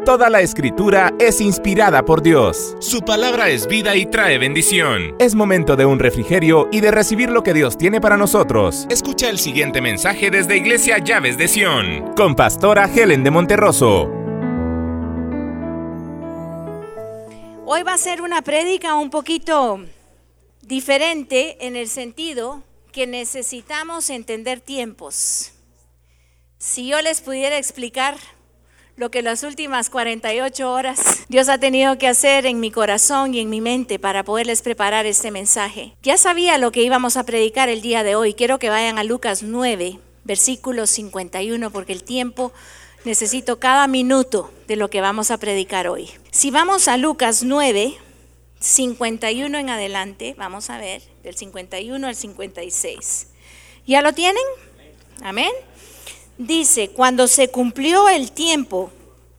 Toda la Escritura es inspirada por Dios. Su palabra es vida y trae bendición. Es momento de un refrigerio y de recibir lo que Dios tiene para nosotros. Escucha el siguiente mensaje desde Iglesia Llaves de Sion, con pastora Helen de Monterroso. Hoy va a ser una prédica un poquito diferente en el sentido que necesitamos entender tiempos. Si yo les pudiera explicar lo que las últimas 48 horas Dios ha tenido que hacer en mi corazón y en mi mente para poderles preparar este mensaje. Ya sabía lo que íbamos a predicar el día de hoy. Quiero que vayan a Lucas 9, versículo 51, porque el tiempo, necesito cada minuto de lo que vamos a predicar hoy. Si vamos a Lucas 9, 51 en adelante, vamos a ver, del 51 al 56. ¿Ya lo tienen? Amén. Dice, cuando se cumplió el tiempo,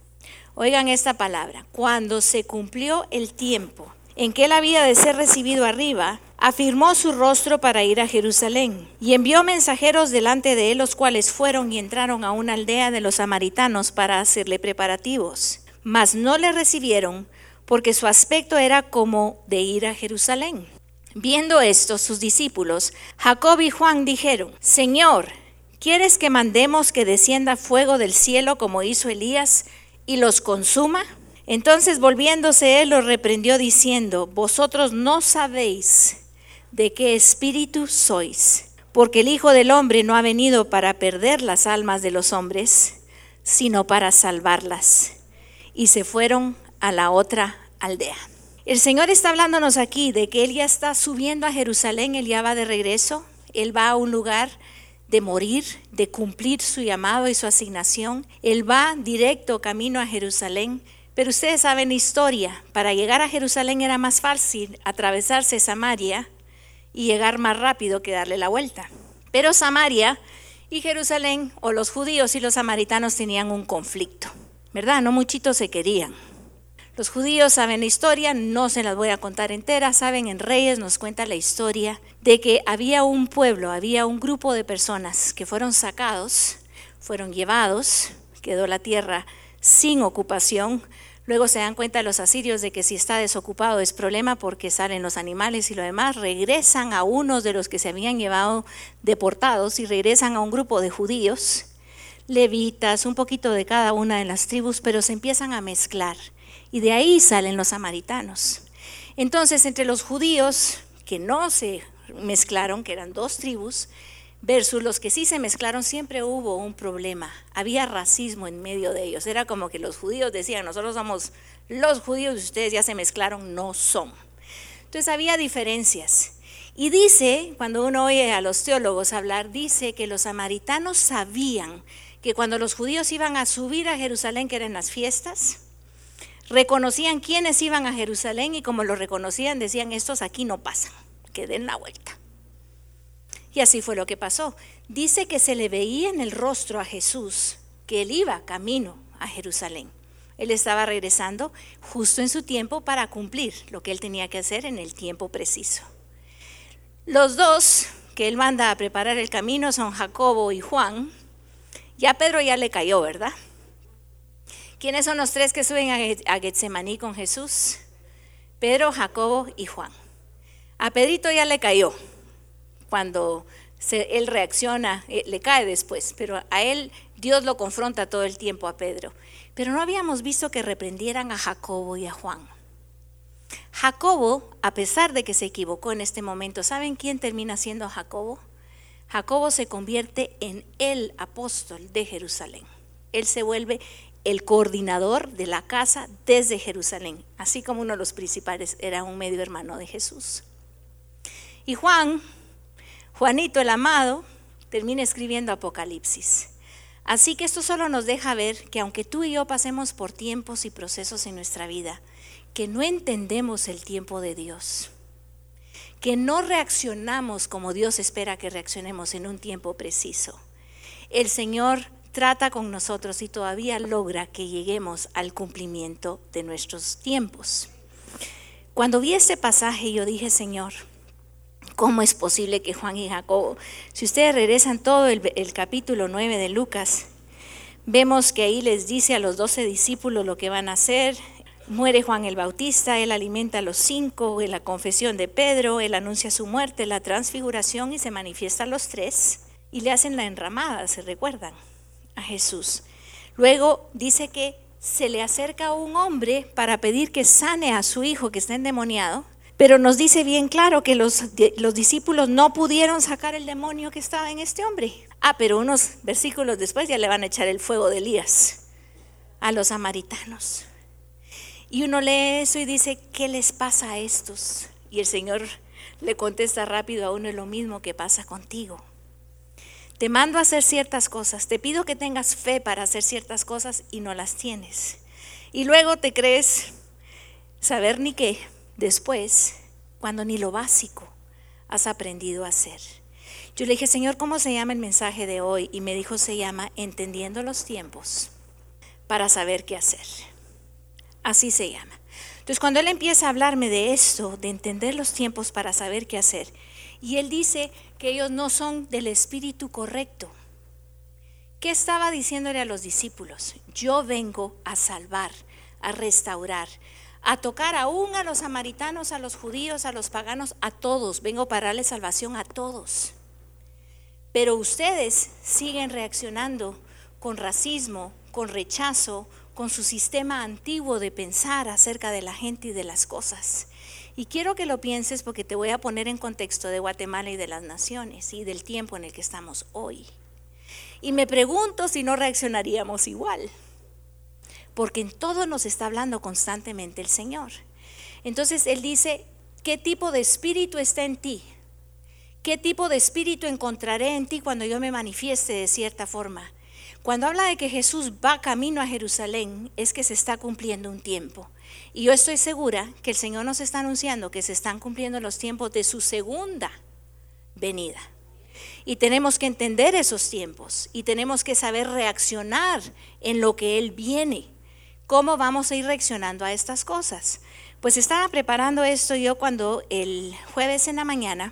oigan esta palabra, cuando se cumplió el tiempo en que él había de ser recibido arriba, afirmó su rostro para ir a Jerusalén y envió mensajeros delante de él, los cuales fueron y entraron a una aldea de los samaritanos para hacerle preparativos. Mas no le recibieron, porque su aspecto era como de ir a Jerusalén. Viendo esto, sus discípulos, Jacob y Juan, dijeron, Señor, ¿quieres que mandemos que descienda fuego del cielo como hizo Elías y los consuma? Entonces volviéndose él los reprendió diciendo, vosotros no sabéis de qué espíritu sois, porque el Hijo del Hombre no ha venido para perder las almas de los hombres, sino para salvarlas. Y se fueron a la otra aldea. El Señor está hablándonos aquí de que Él ya está subiendo a Jerusalén, Él ya va de regreso, Él va a un lugar de morir, de cumplir su llamado y su asignación. Él va directo camino a Jerusalén, pero ustedes saben la historia, para llegar a Jerusalén era más fácil atravesarse Samaria y llegar más rápido que darle la vuelta. Pero Samaria y Jerusalén, o los judíos y los samaritanos, tenían un conflicto, ¿verdad? No muchitos se querían. Los judíos saben la historia, no se las voy a contar entera, saben, en Reyes nos cuenta la historia de que había un pueblo, había un grupo de personas que fueron sacados, fueron llevados, quedó la tierra sin ocupación. Luego se dan cuenta los asirios de que si está desocupado es problema porque salen los animales y lo demás. Regresan a unos de los que se habían llevado deportados y regresan a un grupo de judíos, levitas, un poquito de cada una de las tribus, pero se empiezan a mezclar. Y de ahí salen los samaritanos. Entonces, entre los judíos que no se mezclaron, que eran dos tribus, versus los que sí se mezclaron, siempre hubo un problema. Había racismo en medio de ellos. Era como que los judíos decían, nosotros somos los judíos y ustedes ya se mezclaron, no son. Entonces había diferencias. Y dice, cuando uno oye a los teólogos hablar, dice que los samaritanos sabían que cuando los judíos iban a subir a Jerusalén, que eran las fiestas, reconocían quiénes iban a Jerusalén y como lo reconocían decían, estos aquí no pasan, que den la vuelta. Y así fue lo que pasó. Dice que se le veía en el rostro a Jesús que él iba camino a Jerusalén. Él estaba regresando justo en su tiempo para cumplir lo que él tenía que hacer en el tiempo preciso. Los dos que él manda a preparar el camino son Jacobo y Juan. Ya Pedro ya le cayó, ¿verdad? ¿Quiénes son los tres que suben a Getsemaní con Jesús? Pedro, Jacobo y Juan. A Pedrito ya le cayó. Cuando él reacciona, le cae después, pero a él Dios lo confronta todo el tiempo a Pedro. Pero no habíamos visto que reprendieran a Jacobo y a Juan. Jacobo, a pesar de que se equivocó en este momento, ¿saben quién termina siendo Jacobo? Jacobo se convierte en el apóstol de Jerusalén. Él se vuelve el coordinador de la casa desde Jerusalén, así como uno de los principales era un medio hermano de Jesús. Y Juanito el amado, termina escribiendo Apocalipsis. Así que esto solo nos deja ver que aunque tú y yo pasemos por tiempos y procesos en nuestra vida, que no entendemos el tiempo de Dios, que no reaccionamos como Dios espera que reaccionemos en un tiempo preciso, el Señor trata con nosotros y todavía logra que lleguemos al cumplimiento de nuestros tiempos. Cuando vi este pasaje yo dije, Señor, ¿cómo es posible que Juan y Jacobo, si ustedes regresan todo el capítulo 9 de Lucas, Vemos que ahí les dice a los 12 discípulos lo que van a hacer. Muere Juan el Bautista, él alimenta a los 5, en la confesión de Pedro, él anuncia su muerte, la transfiguración y se manifiesta a los 3 y le hacen la enramada, ¿se recuerdan? A Jesús. Luego dice que se le acerca a un hombre para pedir que sane a su hijo que está endemoniado, pero nos dice bien claro que los discípulos no pudieron sacar el demonio que estaba en este hombre. Pero unos versículos después ya le van a echar el fuego de Elías a los samaritanos. Y uno lee eso y dice, ¿qué les pasa a estos? Y el Señor le contesta rápido a uno, lo mismo que pasa contigo. Te mando a hacer ciertas cosas, te pido que tengas fe para hacer ciertas cosas y no las tienes. Y luego te crees saber ni qué después, cuando ni lo básico has aprendido a hacer. Yo le dije, Señor, ¿cómo se llama el mensaje de hoy? Y me dijo, se llama Entendiendo los tiempos para saber qué hacer. Así se llama. Entonces, cuando Él empieza a hablarme de esto, de entender los tiempos para saber qué hacer, y Él dice que ellos no son del espíritu correcto. ¿Qué estaba diciéndole a los discípulos? Yo vengo a salvar, a restaurar, a tocar aún a los samaritanos, a los judíos, a los paganos, a todos. Vengo para darle salvación a todos. Pero ustedes siguen reaccionando con racismo, con rechazo, con su sistema antiguo de pensar acerca de la gente y de las cosas. Y quiero que lo pienses porque te voy a poner en contexto de Guatemala y de las naciones y del tiempo en el que estamos hoy. Y me pregunto si no reaccionaríamos igual, porque en todo nos está hablando constantemente el Señor. Entonces Él dice, ¿qué tipo de espíritu está en ti? ¿Qué tipo de espíritu encontraré en ti cuando yo me manifieste de cierta forma? Cuando habla de que Jesús va camino a Jerusalén, es que se está cumpliendo un tiempo. Y yo estoy segura que el Señor nos está anunciando que se están cumpliendo los tiempos de su segunda venida. Y tenemos que entender esos tiempos y tenemos que saber reaccionar en lo que Él viene. ¿Cómo vamos a ir reaccionando a estas cosas? Pues estaba preparando esto yo cuando el jueves en la mañana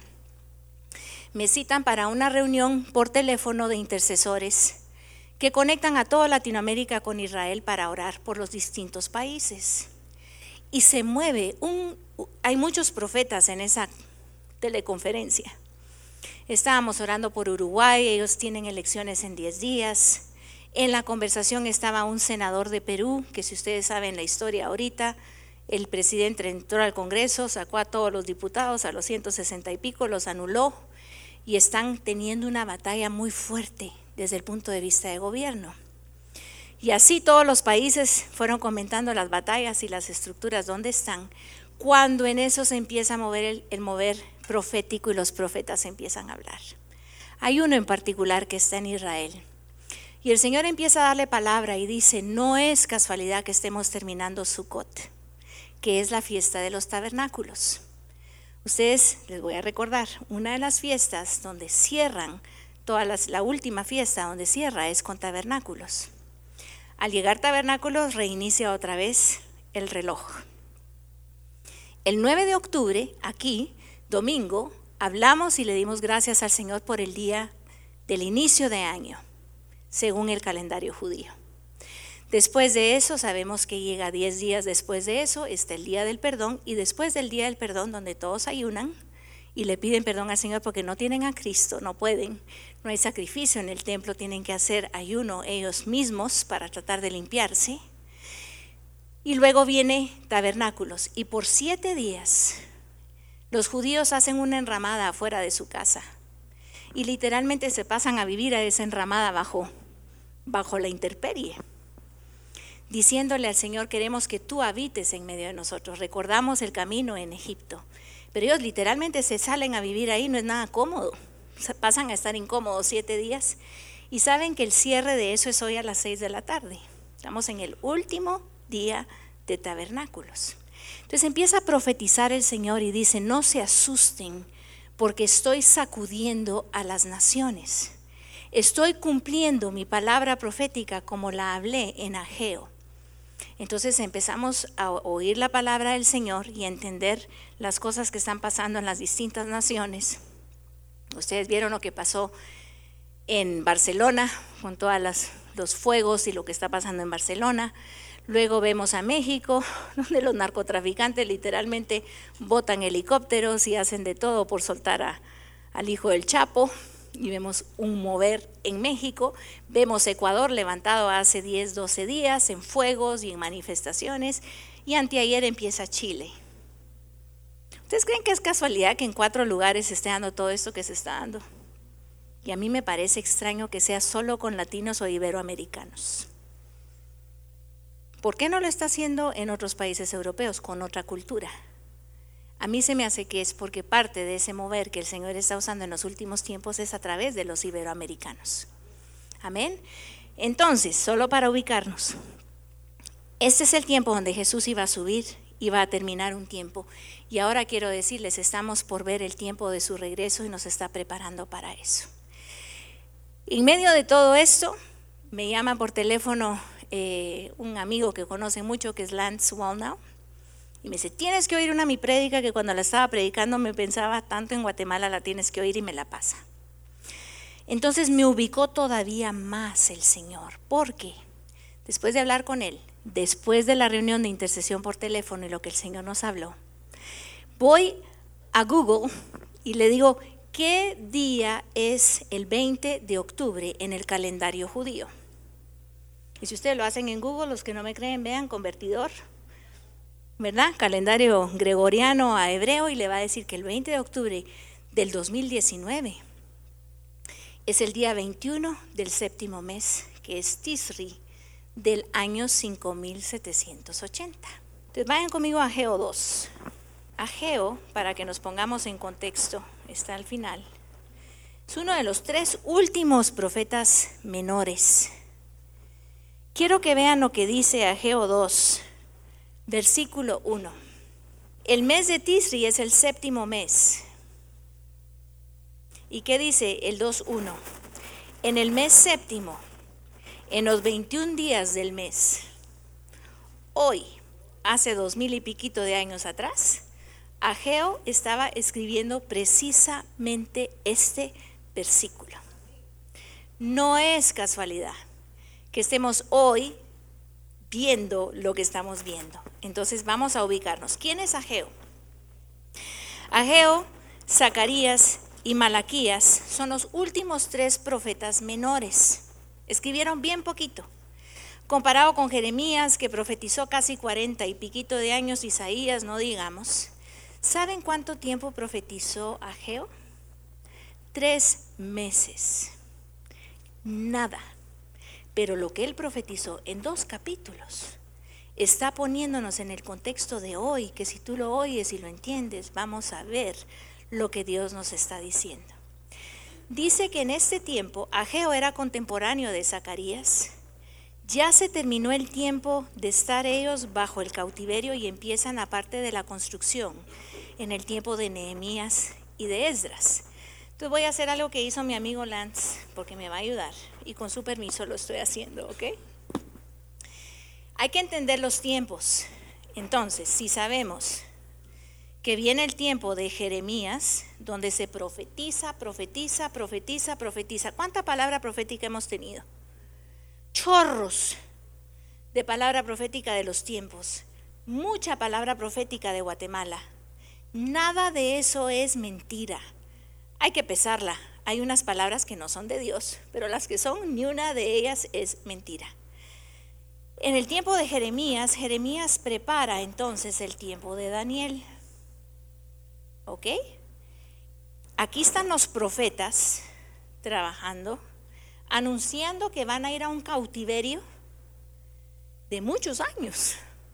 me citan para una reunión por teléfono de intercesores que conectan a toda Latinoamérica con Israel para orar por los distintos países. Y se mueve, hay muchos profetas en esa teleconferencia. Estábamos orando por Uruguay, ellos tienen elecciones en 10 días. En la conversación estaba un senador de Perú, que si ustedes saben la historia ahorita, el presidente entró al Congreso, sacó a todos los diputados, a los 160 y pico, los anuló y están teniendo una batalla muy fuerte desde el punto de vista de gobierno. Y así todos los países fueron comentando las batallas y las estructuras donde están, cuando en eso se empieza a mover el mover profético y los profetas empiezan a hablar. Hay uno en particular que está en Israel y el Señor empieza a darle palabra y dice, no es casualidad que estemos terminando Sukkot, que es la fiesta de los tabernáculos. Ustedes, les voy a recordar, una de las fiestas donde cierran, la última fiesta donde cierra es con tabernáculos. Al llegar tabernáculos reinicia otra vez el reloj. El 9 de octubre, aquí, domingo, hablamos y le dimos gracias al Señor por el día del inicio de año, según el calendario judío. Después de eso, sabemos que llega 10 días después de eso, está el día del perdón, y después del día del perdón, donde todos ayunan y le piden perdón al Señor porque no tienen a Cristo, no pueden, no hay sacrificio en el templo, tienen que hacer ayuno ellos mismos para tratar de limpiarse. Y luego viene tabernáculos, y por 7 días los judíos hacen una enramada afuera de su casa y literalmente se pasan a vivir a esa enramada bajo la intemperie, diciéndole al Señor, queremos que tú habites en medio de nosotros. Recordamos el camino en Egipto, pero ellos literalmente se salen a vivir ahí, no es nada cómodo, pasan a estar incómodos 7 días, y saben que el cierre de eso es hoy a las 6 de la tarde. Estamos en el último día de tabernáculos. Entonces empieza a profetizar el Señor y dice, no se asusten porque estoy sacudiendo a las naciones. Estoy cumpliendo mi palabra profética como la hablé en Ageo. Entonces empezamos a oír la palabra del Señor y a entender las cosas que están pasando en las distintas naciones. Ustedes vieron lo que pasó en Barcelona con todas los fuegos y lo que está pasando en Barcelona. Luego vemos a México, donde los narcotraficantes literalmente botan helicópteros y hacen de todo por soltar al hijo del Chapo. Y vemos un mover en México. Vemos Ecuador levantado hace 10, 12 días en fuegos y en manifestaciones. Y anteayer empieza Chile. ¿Ustedes creen que es casualidad que en 4 lugares se esté dando todo esto que se está dando? Y a mí me parece extraño que sea solo con latinos o iberoamericanos. ¿Por qué no lo está haciendo en otros países europeos con otra cultura? A mí se me hace que es porque parte de ese mover que el Señor está usando en los últimos tiempos es a través de los iberoamericanos. Amén. Entonces, solo para ubicarnos, este es el tiempo donde Jesús iba a subir, iba a terminar un tiempo. Y ahora quiero decirles, estamos por ver el tiempo de su regreso y nos está preparando para eso. En medio de todo esto, me llama por teléfono un amigo que conoce mucho, que es Lance Wallnau. Y me dice, tienes que oír mi prédica, que cuando la estaba predicando me pensaba tanto en Guatemala, la tienes que oír, y me la pasa. Entonces me ubicó todavía más el Señor, porque después de hablar con él, después de la reunión de intercesión por teléfono y lo que el Señor nos habló, voy a Google y le digo, ¿qué día es el 20 de octubre en el calendario judío? Y si ustedes lo hacen en Google, los que no me creen, vean convertidor, ¿verdad? Calendario gregoriano a hebreo, y le va a decir que el 20 de octubre del 2019 es el día 21 del 7º mes, que es Tisri, del año 5780. Entonces vayan conmigo a Ageo 2. Ageo, para que nos pongamos en contexto, está al final. Es uno de los 3 últimos profetas menores. Quiero que vean lo que dice Ageo 2. Versículo 1. El mes de Tisri es el 7º mes. ¿Y qué dice el 2:1? En el mes 7º, en los 21 días del mes, hoy, hace 2000 y piquito de años atrás, Ageo estaba escribiendo precisamente este versículo. No es casualidad que estemos hoy viendo lo que estamos viendo. Entonces vamos a ubicarnos. ¿Quién es Ageo? Ageo, Zacarías y Malaquías son los últimos 3 profetas menores. Escribieron bien poquito. Comparado con Jeremías, que profetizó casi 40 y piquito de años, Isaías, no digamos. ¿Saben cuánto tiempo profetizó Ageo? 3 meses. Nada. Pero lo que él profetizó en 2 capítulos está poniéndonos en el contexto de hoy, que si tú lo oyes y lo entiendes, vamos a ver lo que Dios nos está diciendo. Dice que en este tiempo Ageo era contemporáneo de Zacarías. Ya se terminó el tiempo de estar ellos bajo el cautiverio y empiezan la parte de la construcción en el tiempo de Nehemías y de Esdras. Entonces voy a hacer algo que hizo mi amigo Lance, porque me va a ayudar, y con su permiso lo estoy haciendo, ¿ok? Hay que entender los tiempos. Entonces, si sabemos que viene el tiempo de Jeremías, donde se profetiza. ¿Cuánta palabra profética hemos tenido? Chorros de palabra profética de los tiempos, mucha palabra profética de Guatemala. Nada de eso es mentira. Hay que pesarla. Hay unas palabras que no son de Dios, pero las que son, ni una de ellas es mentira. En el tiempo de Jeremías, Jeremías prepara entonces el tiempo de Daniel. ¿Ok? Aquí están los profetas trabajando, anunciando que van a ir a un cautiverio de muchos años.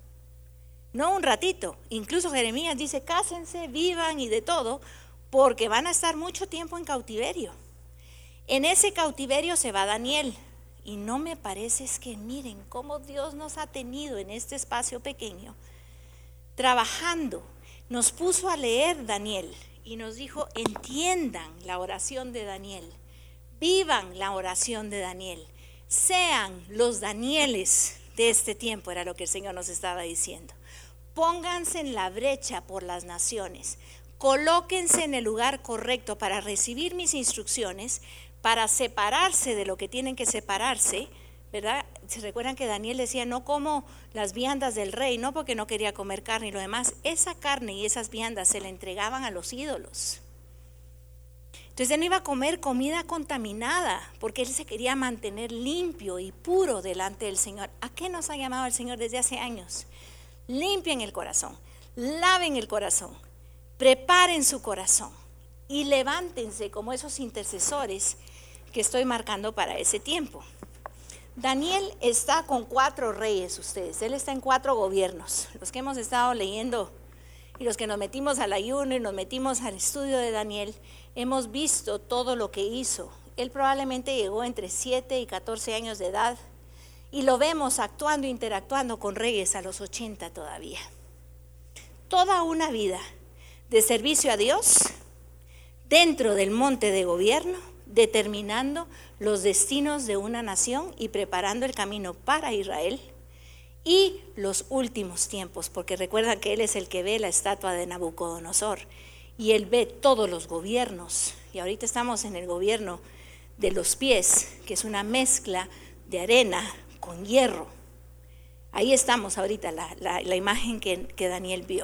No un ratito. Incluso Jeremías dice, cásense, vivan y de todo, porque van a estar mucho tiempo en cautiverio. En ese cautiverio se va Daniel. Y no me parece, es que miren cómo Dios nos ha tenido en este espacio pequeño, trabajando. Nos puso a leer Daniel y nos dijo, entiendan la oración de Daniel, vivan la oración de Daniel, sean los Danieles de este tiempo, era lo que el Señor nos estaba diciendo. Pónganse en la brecha por las naciones, colóquense en el lugar correcto para recibir mis instrucciones, para separarse de lo que tienen que separarse, ¿verdad? ¿Se recuerdan que Daniel decía, no como las viandas del rey? No porque no quería comer carne y lo demás. Esa carne y esas viandas se le entregaban a los ídolos. Entonces él no iba a comer comida contaminada, porque él se quería mantener limpio y puro delante del Señor. ¿A qué nos ha llamado el Señor desde hace años? Limpien el corazón, laven el corazón, preparen su corazón y levántense como esos intercesores que estoy marcando para ese tiempo. Daniel está con 4 reyes, ustedes. Él está en 4 gobiernos. Los que hemos estado leyendo y los que nos metimos al ayuno y nos metimos al estudio de Daniel, hemos visto todo lo que hizo. Él probablemente llegó entre 7 y 14 años de edad y lo vemos actuando, interactuando con reyes a los 80 todavía. Toda una vida de servicio a Dios dentro del monte de gobierno, determinando los destinos de una nación y preparando el camino para Israel y los últimos tiempos, porque recuerda que él es el que ve la estatua de Nabucodonosor y él ve todos los gobiernos, y ahorita estamos en el gobierno de los pies, que es una mezcla de arena con hierro. Ahí estamos ahorita, la imagen que Daniel vio.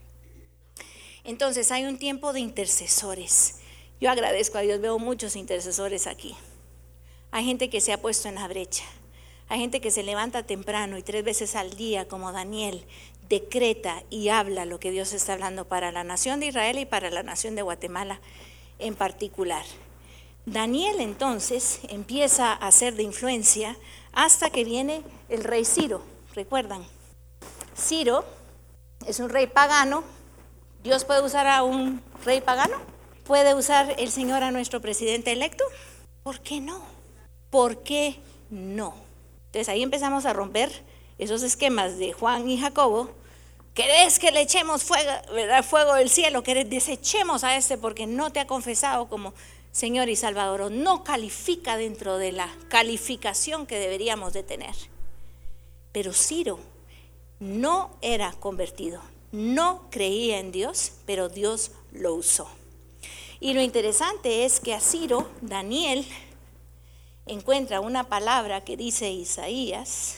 Entonces hay un tiempo de intercesores. Yo agradezco a Dios, veo muchos intercesores aquí. Hay gente que se ha puesto en la brecha. Hay gente que se levanta temprano y 3 veces al día, como Daniel, decreta y habla lo que Dios está hablando para la nación de Israel y para la nación de Guatemala en particular. Daniel entonces empieza a ser de influencia hasta que viene el rey Ciro. ¿Recuerdan? Ciro es un rey pagano. ¿Dios puede usar a un rey pagano? ¿Puede usar el Señor a nuestro presidente electo? ¿Por qué no? ¿Por qué no? Entonces ahí empezamos a romper esos esquemas de Juan y Jacobo. ¿Querés que le echemos fuego, ¿verdad? Fuego del cielo? ¿Querés desechemos a este porque no te ha confesado como Señor y Salvador? O no califica dentro de la calificación que deberíamos de tener. Pero Ciro no era convertido, no creía en Dios, pero Dios lo usó. Y lo interesante es que a Ciro, Daniel encuentra una palabra que dice Isaías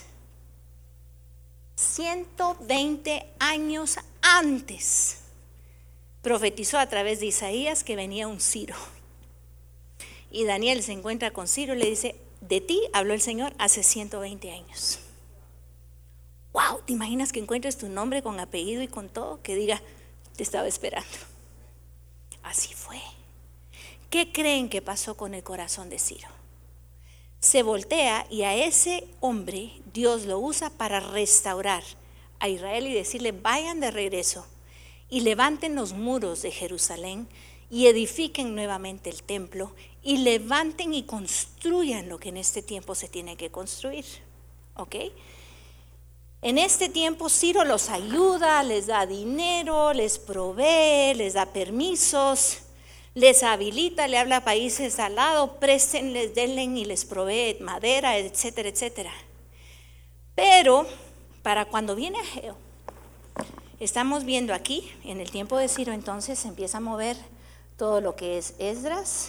120 años antes. Profetizó a través de Isaías que venía un Ciro. Y Daniel se encuentra con Ciro y le dice, de ti habló el Señor hace 120 años. Wow, ¿te imaginas que encuentres tu nombre con apellido y con todo? Que diga, te estaba esperando. Así fue. ¿Qué creen que pasó con el corazón de Ciro? Se voltea y a ese hombre Dios lo usa para restaurar a Israel y decirle, vayan de regreso y levanten los muros de Jerusalén y edifiquen nuevamente el templo y levanten y construyan lo que en este tiempo se tiene que construir. ¿Ok? En este tiempo Ciro los ayuda, les da dinero, les provee, les da permisos, les habilita, le habla a países al lado, préstenles, denle y les provee madera, etcétera, etcétera. Pero para cuando viene Ageo, estamos viendo aquí, en el tiempo de Ciro, entonces se empieza a mover todo lo que es Esdras,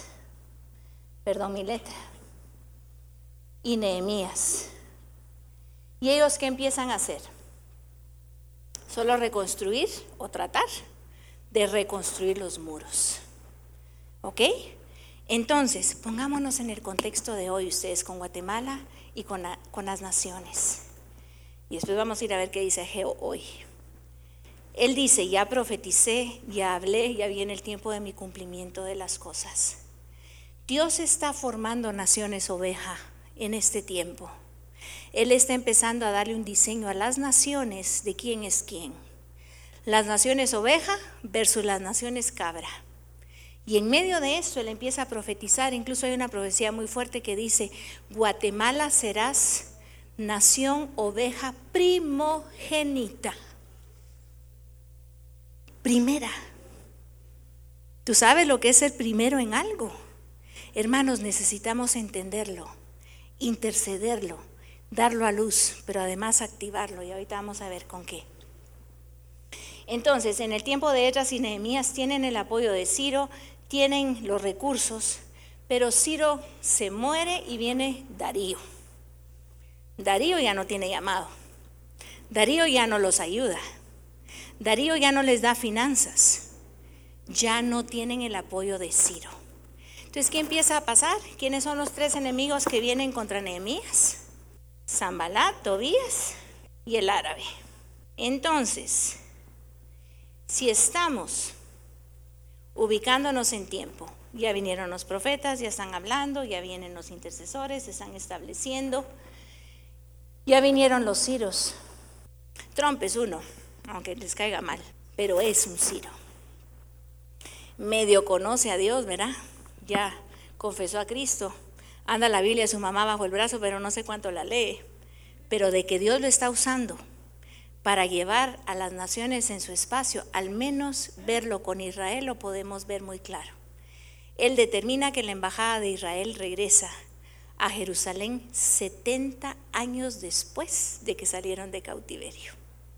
y Nehemías. ¿Y ellos qué empiezan a hacer? Solo reconstruir o tratar de reconstruir los muros. ¿Ok? Entonces, pongámonos en el contexto de hoy, ustedes con Guatemala y con las naciones. Y después vamos a ir a ver qué dice Ageo hoy. Él dice, ya profeticé, ya hablé, ya viene el tiempo de mi cumplimiento de las cosas. Dios está formando naciones oveja en este tiempo. Él está empezando a darle un diseño a las naciones de quién es quién. Las naciones oveja versus las naciones cabra. Y en medio de esto Él empieza a profetizar. Incluso hay una profecía muy fuerte que dice, Guatemala serás nación oveja primogénita. Primera. ¿Tú sabes lo que es ser primero en algo? Hermanos, necesitamos entenderlo, intercederlo, darlo a luz, pero además activarlo. Y ahorita vamos a ver con qué. Entonces, en el tiempo de Esdras y Nehemías tienen el apoyo de Ciro, tienen los recursos, pero Ciro se muere y viene Darío. Darío ya no tiene llamado. Darío ya no los ayuda. Darío ya no les da finanzas. Ya no tienen el apoyo de Ciro. Entonces, ¿qué empieza a pasar? ¿Quiénes son los 3 enemigos que vienen contra Nehemías? Sanbalat, Tobías y el árabe. Entonces, si estamos ubicándonos en tiempo, ya vinieron los profetas, ya están hablando, ya vienen los intercesores, se están estableciendo, ya vinieron los ciros. Trump es uno, aunque les caiga mal, pero es un ciro. Medio conoce a Dios, ¿verdad? Ya confesó a Cristo, anda la Biblia de su mamá bajo el brazo, pero no sé cuánto la lee. Pero de que Dios lo está usando para llevar a las naciones en su espacio, al menos verlo con Israel lo podemos ver muy claro. Él determina que la embajada de Israel regresa a Jerusalén 70 años después de que salieron de cautiverio.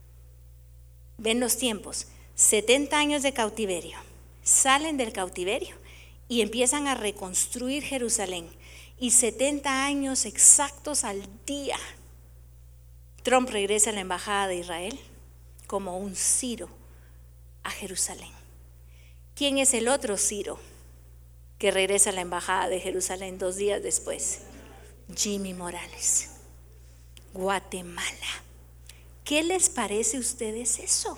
Ven los tiempos, 70 años de cautiverio, salen del cautiverio y empiezan a reconstruir Jerusalén. Y 70 años exactos al día, Trump regresa a la embajada de Israel como un Ciro a Jerusalén. ¿Quién es el otro Ciro que regresa a la embajada de Jerusalén 2 días después? Jimmy Morales, Guatemala. ¿Qué les parece a ustedes eso?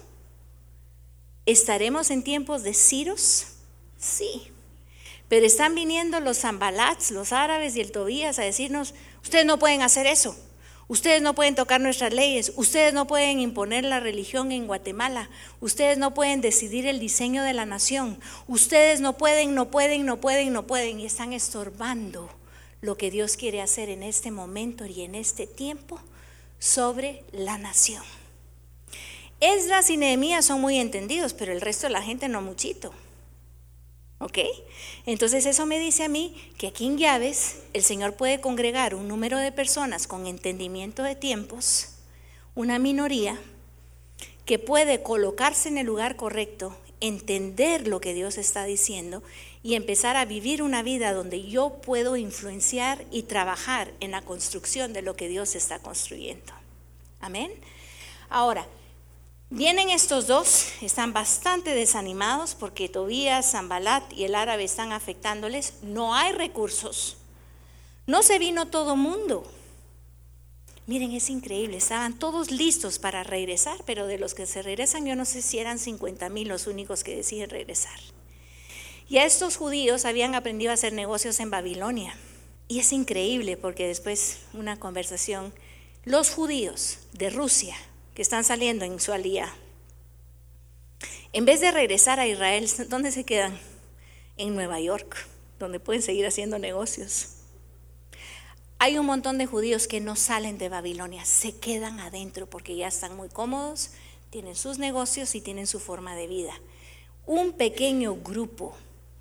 ¿Estaremos en tiempos de Ciros? Sí. Pero están viniendo los Sanbalats, los árabes y el Tobías a decirnos: ustedes no pueden hacer eso, ustedes no pueden tocar nuestras leyes, ustedes no pueden imponer la religión en Guatemala, ustedes no pueden decidir el diseño de la nación, ustedes no pueden, y están estorbando lo que Dios quiere hacer en este momento y en este tiempo sobre la nación. Esdras y Nehemías son muy entendidos, pero el resto de la gente no muchito. ¿Ok? Entonces eso me dice a mí que aquí en Llaves el Señor puede congregar un número de personas con entendimiento de tiempos, una minoría que puede colocarse en el lugar correcto, entender lo que Dios está diciendo y empezar a vivir una vida donde yo puedo influenciar y trabajar en la construcción de lo que Dios está construyendo. Amén. Ahora, vienen estos dos, están bastante desanimados porque Tobías, Sanbalat y el árabe están afectándoles. No hay recursos, no se vino todo mundo. Miren, es increíble, estaban todos listos para regresar, pero de los que se regresan yo no sé si eran 50,000 los únicos que deciden regresar. Y a estos judíos habían aprendido a hacer negocios en Babilonia. Y es increíble porque después una conversación, los judíos de Rusia que están saliendo en su alía, en vez de regresar a Israel, ¿dónde se quedan? En Nueva York, donde pueden seguir haciendo negocios. Hay un montón de judíos que no salen de Babilonia, se quedan adentro porque ya están muy cómodos, tienen sus negocios y tienen su forma de vida. Un pequeño grupo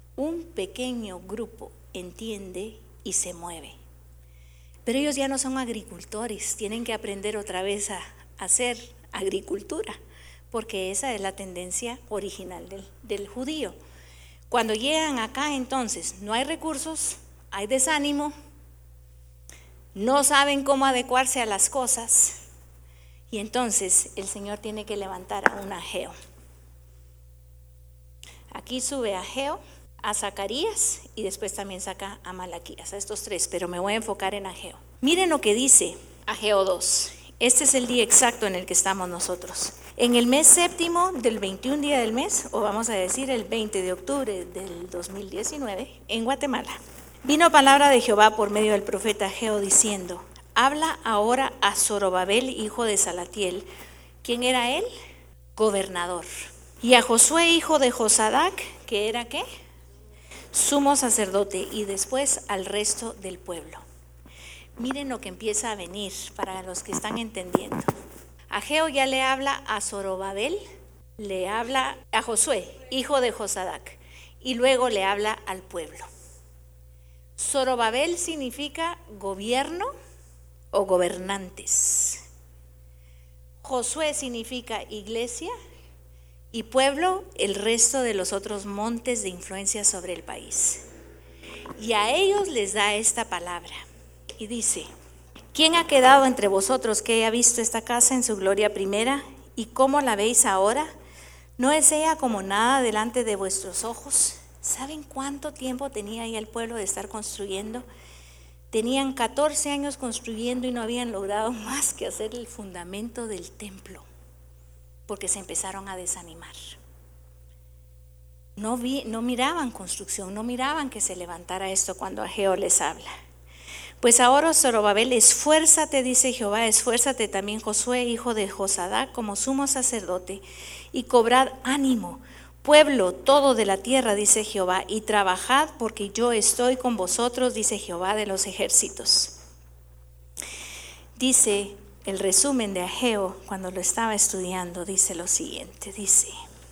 entiende y se mueve. Pero ellos ya no son agricultores, tienen que aprender otra vez a hacer agricultura, porque esa es la tendencia original del judío. Cuando llegan acá, entonces no hay recursos, hay desánimo, no saben cómo adecuarse a las cosas, y entonces el Señor tiene que levantar a un Ageo. Aquí sube a Ageo, a Zacarías y después también saca a Malaquías, a estos 3, pero me voy a enfocar en Ageo. Miren lo que dice Ageo 2. Este es el día exacto en el que estamos nosotros. En el mes séptimo del 21 día del mes, o vamos a decir el 20 de octubre del 2019, en Guatemala, vino palabra de Jehová por medio del profeta Ageo diciendo: habla ahora a Zorobabel, hijo de Salatiel. ¿Quién era él? Gobernador. Y a Josué, hijo de Josadac, que era ¿qué? Sumo sacerdote, y después al resto del pueblo. Miren lo que empieza a venir para los que están entendiendo. Ageo ya le habla a Zorobabel, le habla a Josué, hijo de Josadac, y luego le habla al pueblo. Zorobabel significa gobierno o gobernantes. Josué significa iglesia y pueblo, el resto de los otros montes de influencia sobre el país. Y a ellos les da esta palabra y dice: ¿Quién ha quedado entre vosotros que haya visto esta casa en su gloria primera? ¿Y cómo la veis ahora? ¿No es ella como nada delante de vuestros ojos? ¿Saben cuánto tiempo tenía ya el pueblo de estar construyendo? Tenían 14 años construyendo y no habían logrado más que hacer el fundamento del templo, porque se empezaron a desanimar. No miraban construcción, no miraban que se levantara esto cuando Ageo les habla. Pues ahora, Zorobabel, esfuérzate, dice Jehová, esfuérzate también Josué, hijo de Josadac, como sumo sacerdote, y cobrad ánimo, pueblo todo de la tierra, dice Jehová, y trabajad porque yo estoy con vosotros, dice Jehová de los ejércitos. Dice el resumen de Ageo, cuando lo estaba estudiando, dice lo siguiente, dice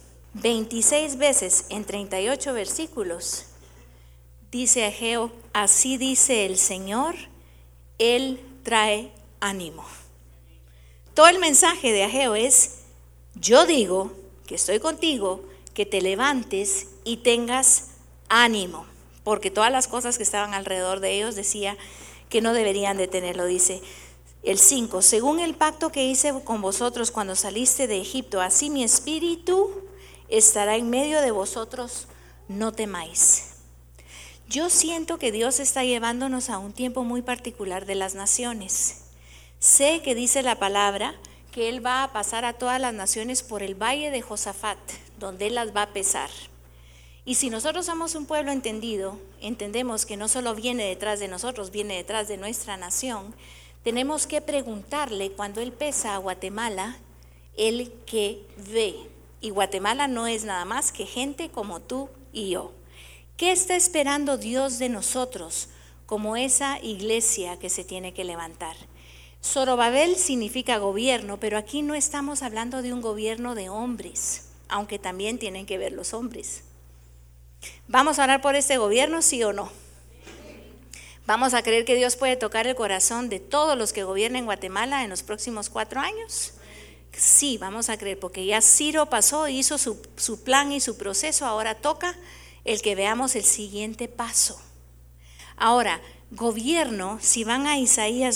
26 veces en 38 versículos, dice Ageo, así dice el Señor, Él trae ánimo. Todo el mensaje de Ageo es, yo digo que estoy contigo, que te levantes y tengas ánimo, porque todas las cosas que estaban alrededor de ellos decía que no deberían de tenerlo. Dice el 5, según el pacto que hice con vosotros cuando saliste de Egipto, así mi espíritu estará en medio de vosotros, no temáis. Yo siento que Dios está llevándonos a un tiempo muy particular de las naciones. Sé que dice la palabra que Él va a pasar a todas las naciones por el valle de Josafat, donde Él las va a pesar. Y si nosotros somos un pueblo entendido, entendemos que no solo viene detrás de nosotros, viene detrás de nuestra nación, tenemos que preguntarle cuando Él pesa a Guatemala, Él que ve. Y Guatemala no es nada más que gente como tú y yo. ¿Qué está esperando Dios de nosotros como esa iglesia que se tiene que levantar? Zorobabel significa gobierno, pero aquí no estamos hablando de un gobierno de hombres, aunque también tienen que ver los hombres. ¿Vamos a orar por este gobierno, sí o no? ¿Vamos a creer que Dios puede tocar el corazón de todos los que gobiernen Guatemala en los próximos 4 años? Sí, vamos a creer, porque ya Ciro pasó, hizo su plan y su proceso, ahora toca el que veamos el siguiente paso. Ahora, gobierno, si van a Isaías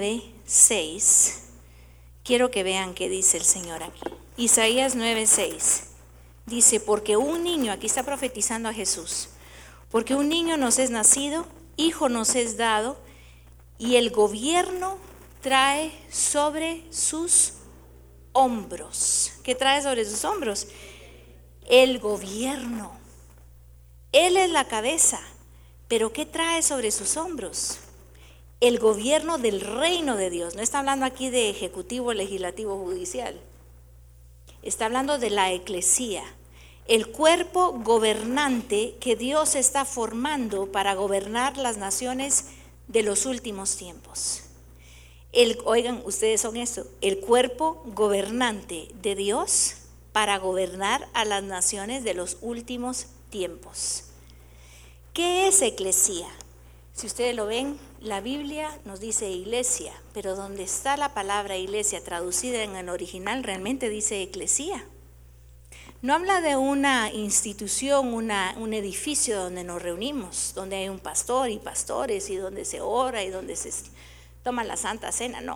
9:6, quiero que vean qué dice el Señor aquí. Isaías 9:6 dice, porque un niño, aquí está profetizando a Jesús, porque un niño nos es nacido, hijo nos es dado, y el gobierno trae sobre sus hombros. ¿Qué trae sobre sus hombros? El gobierno. Él es la cabeza, pero ¿qué trae sobre sus hombros? El gobierno del reino de Dios. No está hablando aquí de ejecutivo, legislativo, judicial. Está hablando de la eclesía, el cuerpo gobernante que Dios está formando para gobernar las naciones de los últimos tiempos. Oigan, ustedes son esto, el cuerpo gobernante de Dios para gobernar a las naciones de los últimos tiempos. ¿Qué es eclesía? Si ustedes lo ven, la Biblia nos dice iglesia, pero donde está la palabra iglesia traducida en el original realmente dice eclesía. No habla de una institución, un edificio donde nos reunimos, donde hay un pastor y pastores y donde se ora y donde se toma la Santa Cena, no.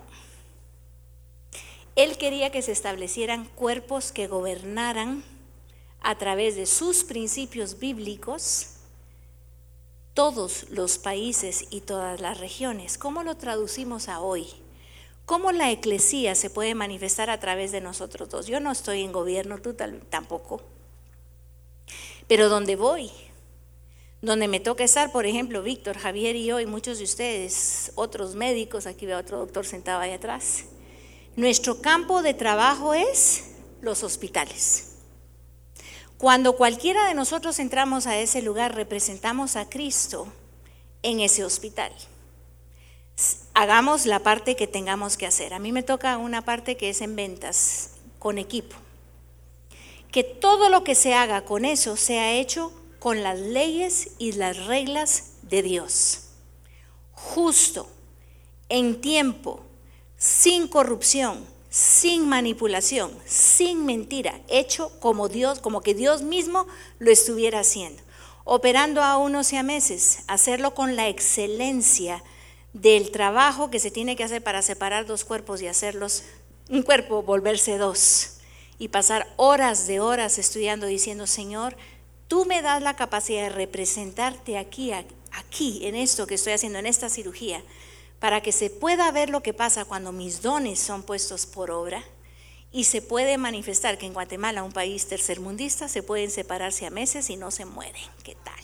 Él quería que se establecieran cuerpos que gobernaran a través de sus principios bíblicos todos los países y todas las regiones. ¿Cómo lo traducimos a hoy? ¿Cómo la eclesía se puede manifestar a través de nosotros dos? Yo no estoy en gobierno, tú tampoco. Pero donde voy, donde me toca estar, por ejemplo, Víctor, Javier y yo y muchos de ustedes, otros médicos, aquí veo a otro doctor sentado ahí atrás. Nuestro campo de trabajo es los hospitales. Cuando cualquiera de nosotros entramos a ese lugar, representamos a Cristo en ese hospital. Hagamos la parte que tengamos que hacer. A mí me toca una parte que es en ventas, con equipo. Que todo lo que se haga con eso sea hecho con las leyes y las reglas de Dios. Justo, en tiempo, sin corrupción, sin manipulación, sin mentira, hecho como Dios, como que Dios mismo lo estuviera haciendo. Operando a unos siameses, hacerlo con la excelencia del trabajo que se tiene que hacer para separar dos cuerpos y hacerlos un cuerpo, volverse dos, y pasar horas de horas estudiando, diciendo: Señor, tú me das la capacidad de representarte aquí en esto que estoy haciendo, en esta cirugía, para que se pueda ver lo que pasa cuando mis dones son puestos por obra. Y se puede manifestar que en Guatemala, un país tercermundista, se pueden separar siameses y no se mueren. ¿Qué tal?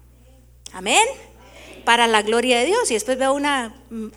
Amén. Para la gloria de Dios. Y después veo una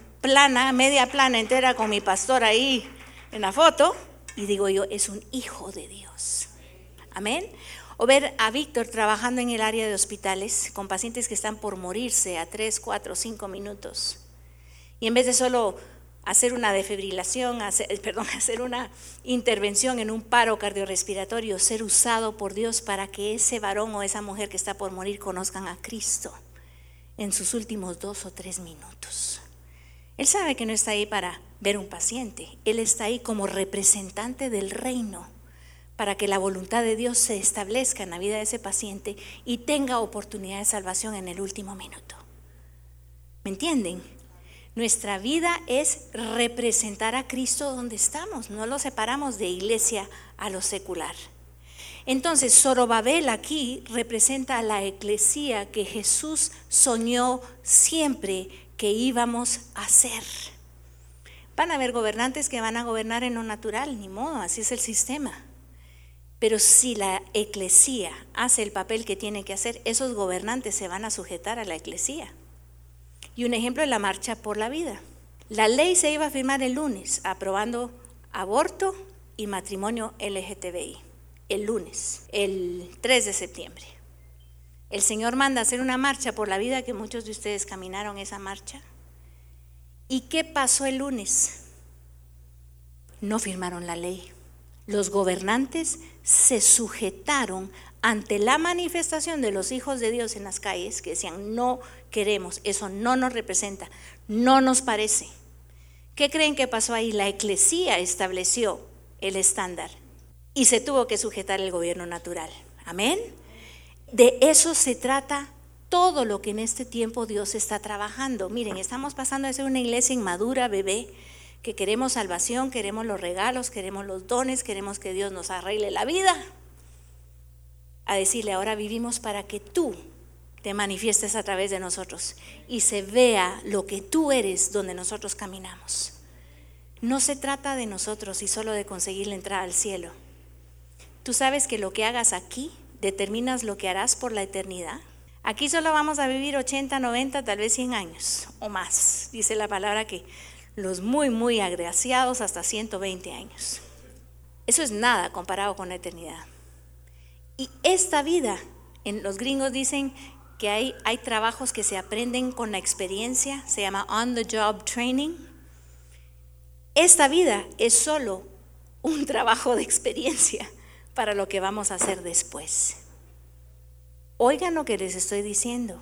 media plana entera con mi pastor ahí en la foto, y digo yo, es un hijo de Dios. Amén. O ver a Víctor trabajando en el área de hospitales con pacientes que están por morirse a 3, 4, 5 minutos. Y en vez de solo hacer una defibrilación, hacer una intervención en un paro cardiorrespiratorio, ser usado por Dios para que ese varón o esa mujer que está por morir conozcan a Cristo en sus últimos 2 o 3 minutos. Él sabe que no está ahí para ver un paciente, Él está ahí como representante del reino, para que la voluntad de Dios se establezca en la vida de ese paciente y tenga oportunidad de salvación en el último minuto. ¿Me entienden? Nuestra vida es representar a Cristo donde estamos, no lo separamos de iglesia a lo secular. Entonces, Zorobabel aquí representa a la eclesía que Jesús soñó siempre que íbamos a ser. Van a haber gobernantes que van a gobernar en lo natural, ni modo, así es el sistema. Pero si la eclesía hace el papel que tiene que hacer, esos gobernantes se van a sujetar a la eclesía. Y un ejemplo es la Marcha por la Vida. La ley se iba a firmar el lunes, aprobando aborto y matrimonio LGTBI. El lunes, el 3 de septiembre. El Señor manda hacer una marcha por la vida, que muchos de ustedes caminaron esa marcha. ¿Y qué pasó el lunes? No firmaron la ley. Los gobernantes se sujetaron ante la manifestación de los hijos de Dios en las calles, que decían: no queremos, eso no nos representa, no nos parece. ¿Qué creen que pasó ahí? La eclesía estableció el estándar y se tuvo que sujetar el gobierno natural. Amén. De eso se trata todo lo que en este tiempo Dios está trabajando. Miren, estamos pasando de ser una iglesia inmadura, bebé, que queremos salvación, queremos los regalos, queremos los dones, queremos que Dios nos arregle la vida, a decirle: ahora vivimos para que tú te manifiestes a través de nosotros y se vea lo que tú eres donde nosotros caminamos. No se trata de nosotros y solo de conseguir la entrada al cielo. Tú sabes que lo que hagas aquí determinas lo que harás por la eternidad. Aquí solo vamos a vivir 80, 90, tal vez 100 años o más. Dice la palabra que los muy agraciados hasta 120 años. Eso es nada comparado con la eternidad. Y esta vida, los gringos dicen que hay trabajos que se aprenden con la experiencia, se llama on the job training. Esta vida es solo un trabajo de experiencia para lo que vamos a hacer después. Oigan lo que les estoy diciendo.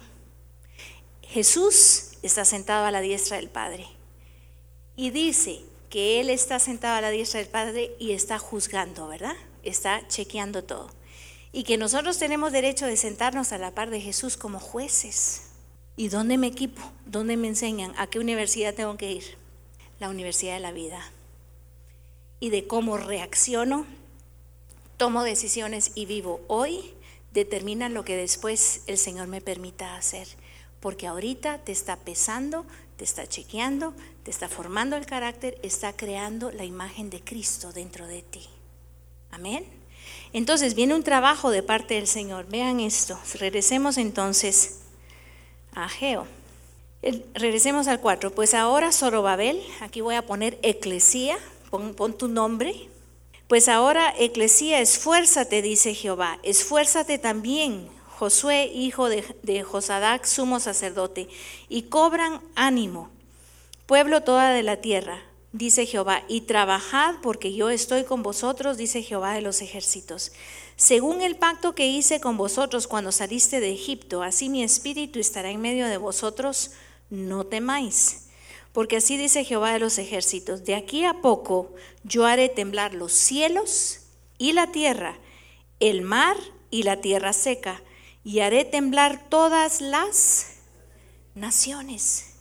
Jesús está sentado a la diestra del Padre y dice que Él está sentado a la diestra del Padre y está juzgando, ¿verdad? Está chequeando todo. Y que nosotros tenemos derecho de sentarnos a la par de Jesús como jueces. ¿Y dónde me equipo? ¿Dónde me enseñan? ¿A qué universidad tengo que ir? La universidad de la vida. Y de cómo reacciono, tomo decisiones y vivo hoy, determina lo que después el Señor me permita hacer. Porque ahorita te está pesando, te está chequeando, te está formando el carácter, está creando la imagen de Cristo dentro de ti. Amén. Entonces viene un trabajo de parte del Señor. Vean esto. Regresemos entonces a Ageo. Regresemos al 4. Pues ahora Zorobabel, aquí voy a poner eclesía, pon tu nombre. Pues ahora eclesía, esfuérzate, dice Jehová, esfuérzate también, Josué, hijo de Josadac, sumo sacerdote, y cobran ánimo, pueblo toda de la tierra, dice Jehová, y trabajad porque yo estoy con vosotros, dice Jehová de los ejércitos. Según el pacto que hice con vosotros cuando saliste de Egipto, así mi espíritu estará en medio de vosotros, no temáis. Porque así dice Jehová de los ejércitos, de aquí a poco yo haré temblar los cielos y la tierra, el mar y la tierra seca, y haré temblar todas las naciones.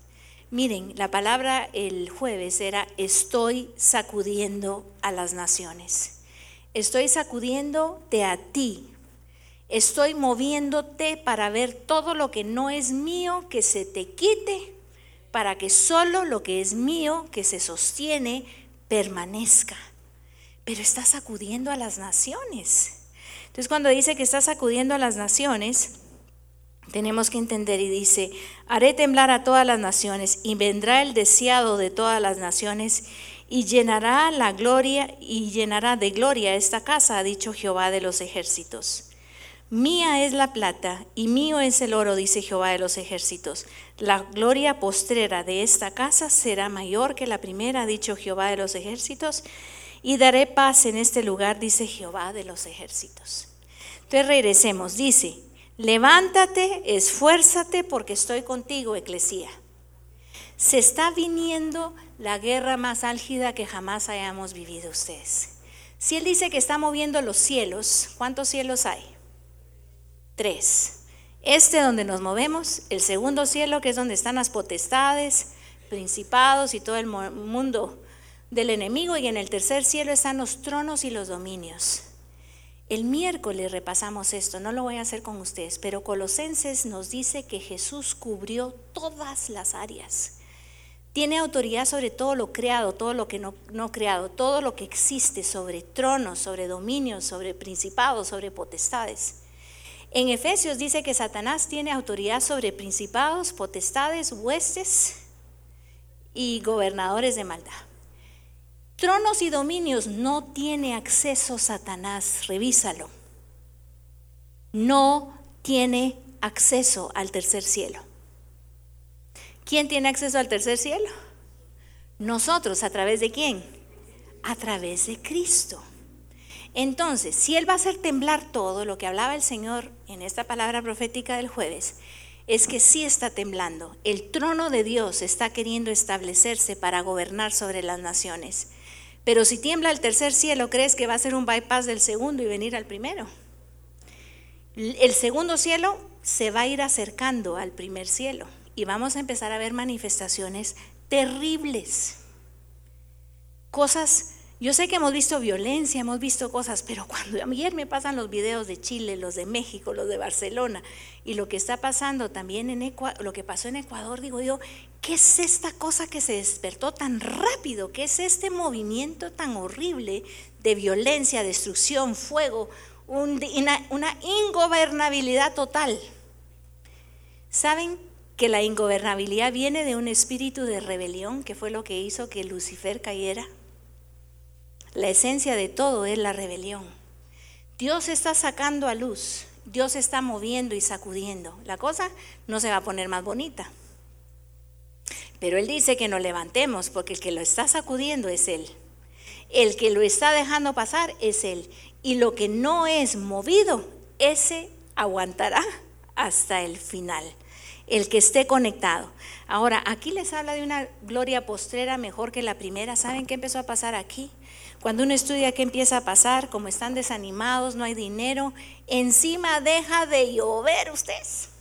Miren, la palabra el jueves era estoy sacudiendo a las naciones. Estoy sacudiéndote a ti. Estoy moviéndote para ver todo lo que no es mío, que se te quite, para que solo lo que es mío, que se sostiene, permanezca. Pero está sacudiendo a las naciones. Entonces, cuando dice que está sacudiendo a las naciones, tenemos que entender y dice, haré temblar a todas las naciones y vendrá el deseado de todas las naciones y llenará de gloria esta casa, ha dicho Jehová de los ejércitos. Mía es la plata y mío es el oro, dice Jehová de los ejércitos. La gloria postrera de esta casa será mayor que la primera, ha dicho Jehová de los ejércitos, y daré paz en este lugar, dice Jehová de los ejércitos. Entonces regresemos, dice, levántate, esfuérzate porque estoy contigo, eclesía. Se está viniendo la guerra más álgida que jamás hayamos vivido ustedes. Si él dice que está moviendo los cielos, ¿cuántos cielos hay? 3. Donde nos movemos, el segundo cielo, que es donde están las potestades, principados y todo el mundo del enemigo, y en el tercer cielo están los tronos y los dominios. El miércoles repasamos esto, no lo voy a hacer con ustedes, pero Colosenses nos dice que Jesús cubrió todas las áreas. Tiene autoridad sobre todo lo creado, todo lo que no creado, todo lo que existe, sobre tronos, sobre dominios, sobre principados, sobre potestades. En Efesios dice que Satanás tiene autoridad sobre principados, potestades, huestes y gobernadores de maldad. Tronos y dominios no tiene acceso Satanás, revísalo. No tiene acceso al tercer cielo. ¿Quién tiene acceso al tercer cielo? Nosotros, ¿a través de quién? A través de Cristo. Entonces, si Él va a hacer temblar todo, lo que hablaba el Señor en esta palabra profética del jueves, es que sí está temblando. El trono de Dios está queriendo establecerse para gobernar sobre las naciones. Pero si tiembla el tercer cielo, ¿crees que va a ser un bypass del segundo y venir al primero? El segundo cielo se va a ir acercando al primer cielo y vamos a empezar a ver manifestaciones terribles. Cosas. Yo sé que hemos visto violencia, hemos visto cosas, pero cuando ayer me pasan los videos de Chile, los de México, los de Barcelona, y lo que está pasando también en Ecuador, lo que pasó en Ecuador, digo yo, ¿qué es esta cosa que se despertó tan rápido? ¿Qué es este movimiento tan horrible de violencia, destrucción, fuego, una ingobernabilidad total? ¿Saben que la ingobernabilidad viene de un espíritu de rebelión, que fue lo que hizo que Lucifer cayera? La esencia de todo es la rebelión. Dios está sacando a luz, Dios está moviendo y sacudiendo. La cosa no se va a poner más bonita. Pero Él dice que nos levantemos porque el que lo está sacudiendo es Él. El que lo está dejando pasar es Él. Y lo que no es movido, ese aguantará hasta el final. El que esté conectado. Ahora, aquí les habla de una gloria postrera mejor que la primera. ¿Saben qué empezó a pasar aquí? Cuando uno estudia qué empieza a pasar, como están desanimados, no hay dinero, encima deja de llover ustedes.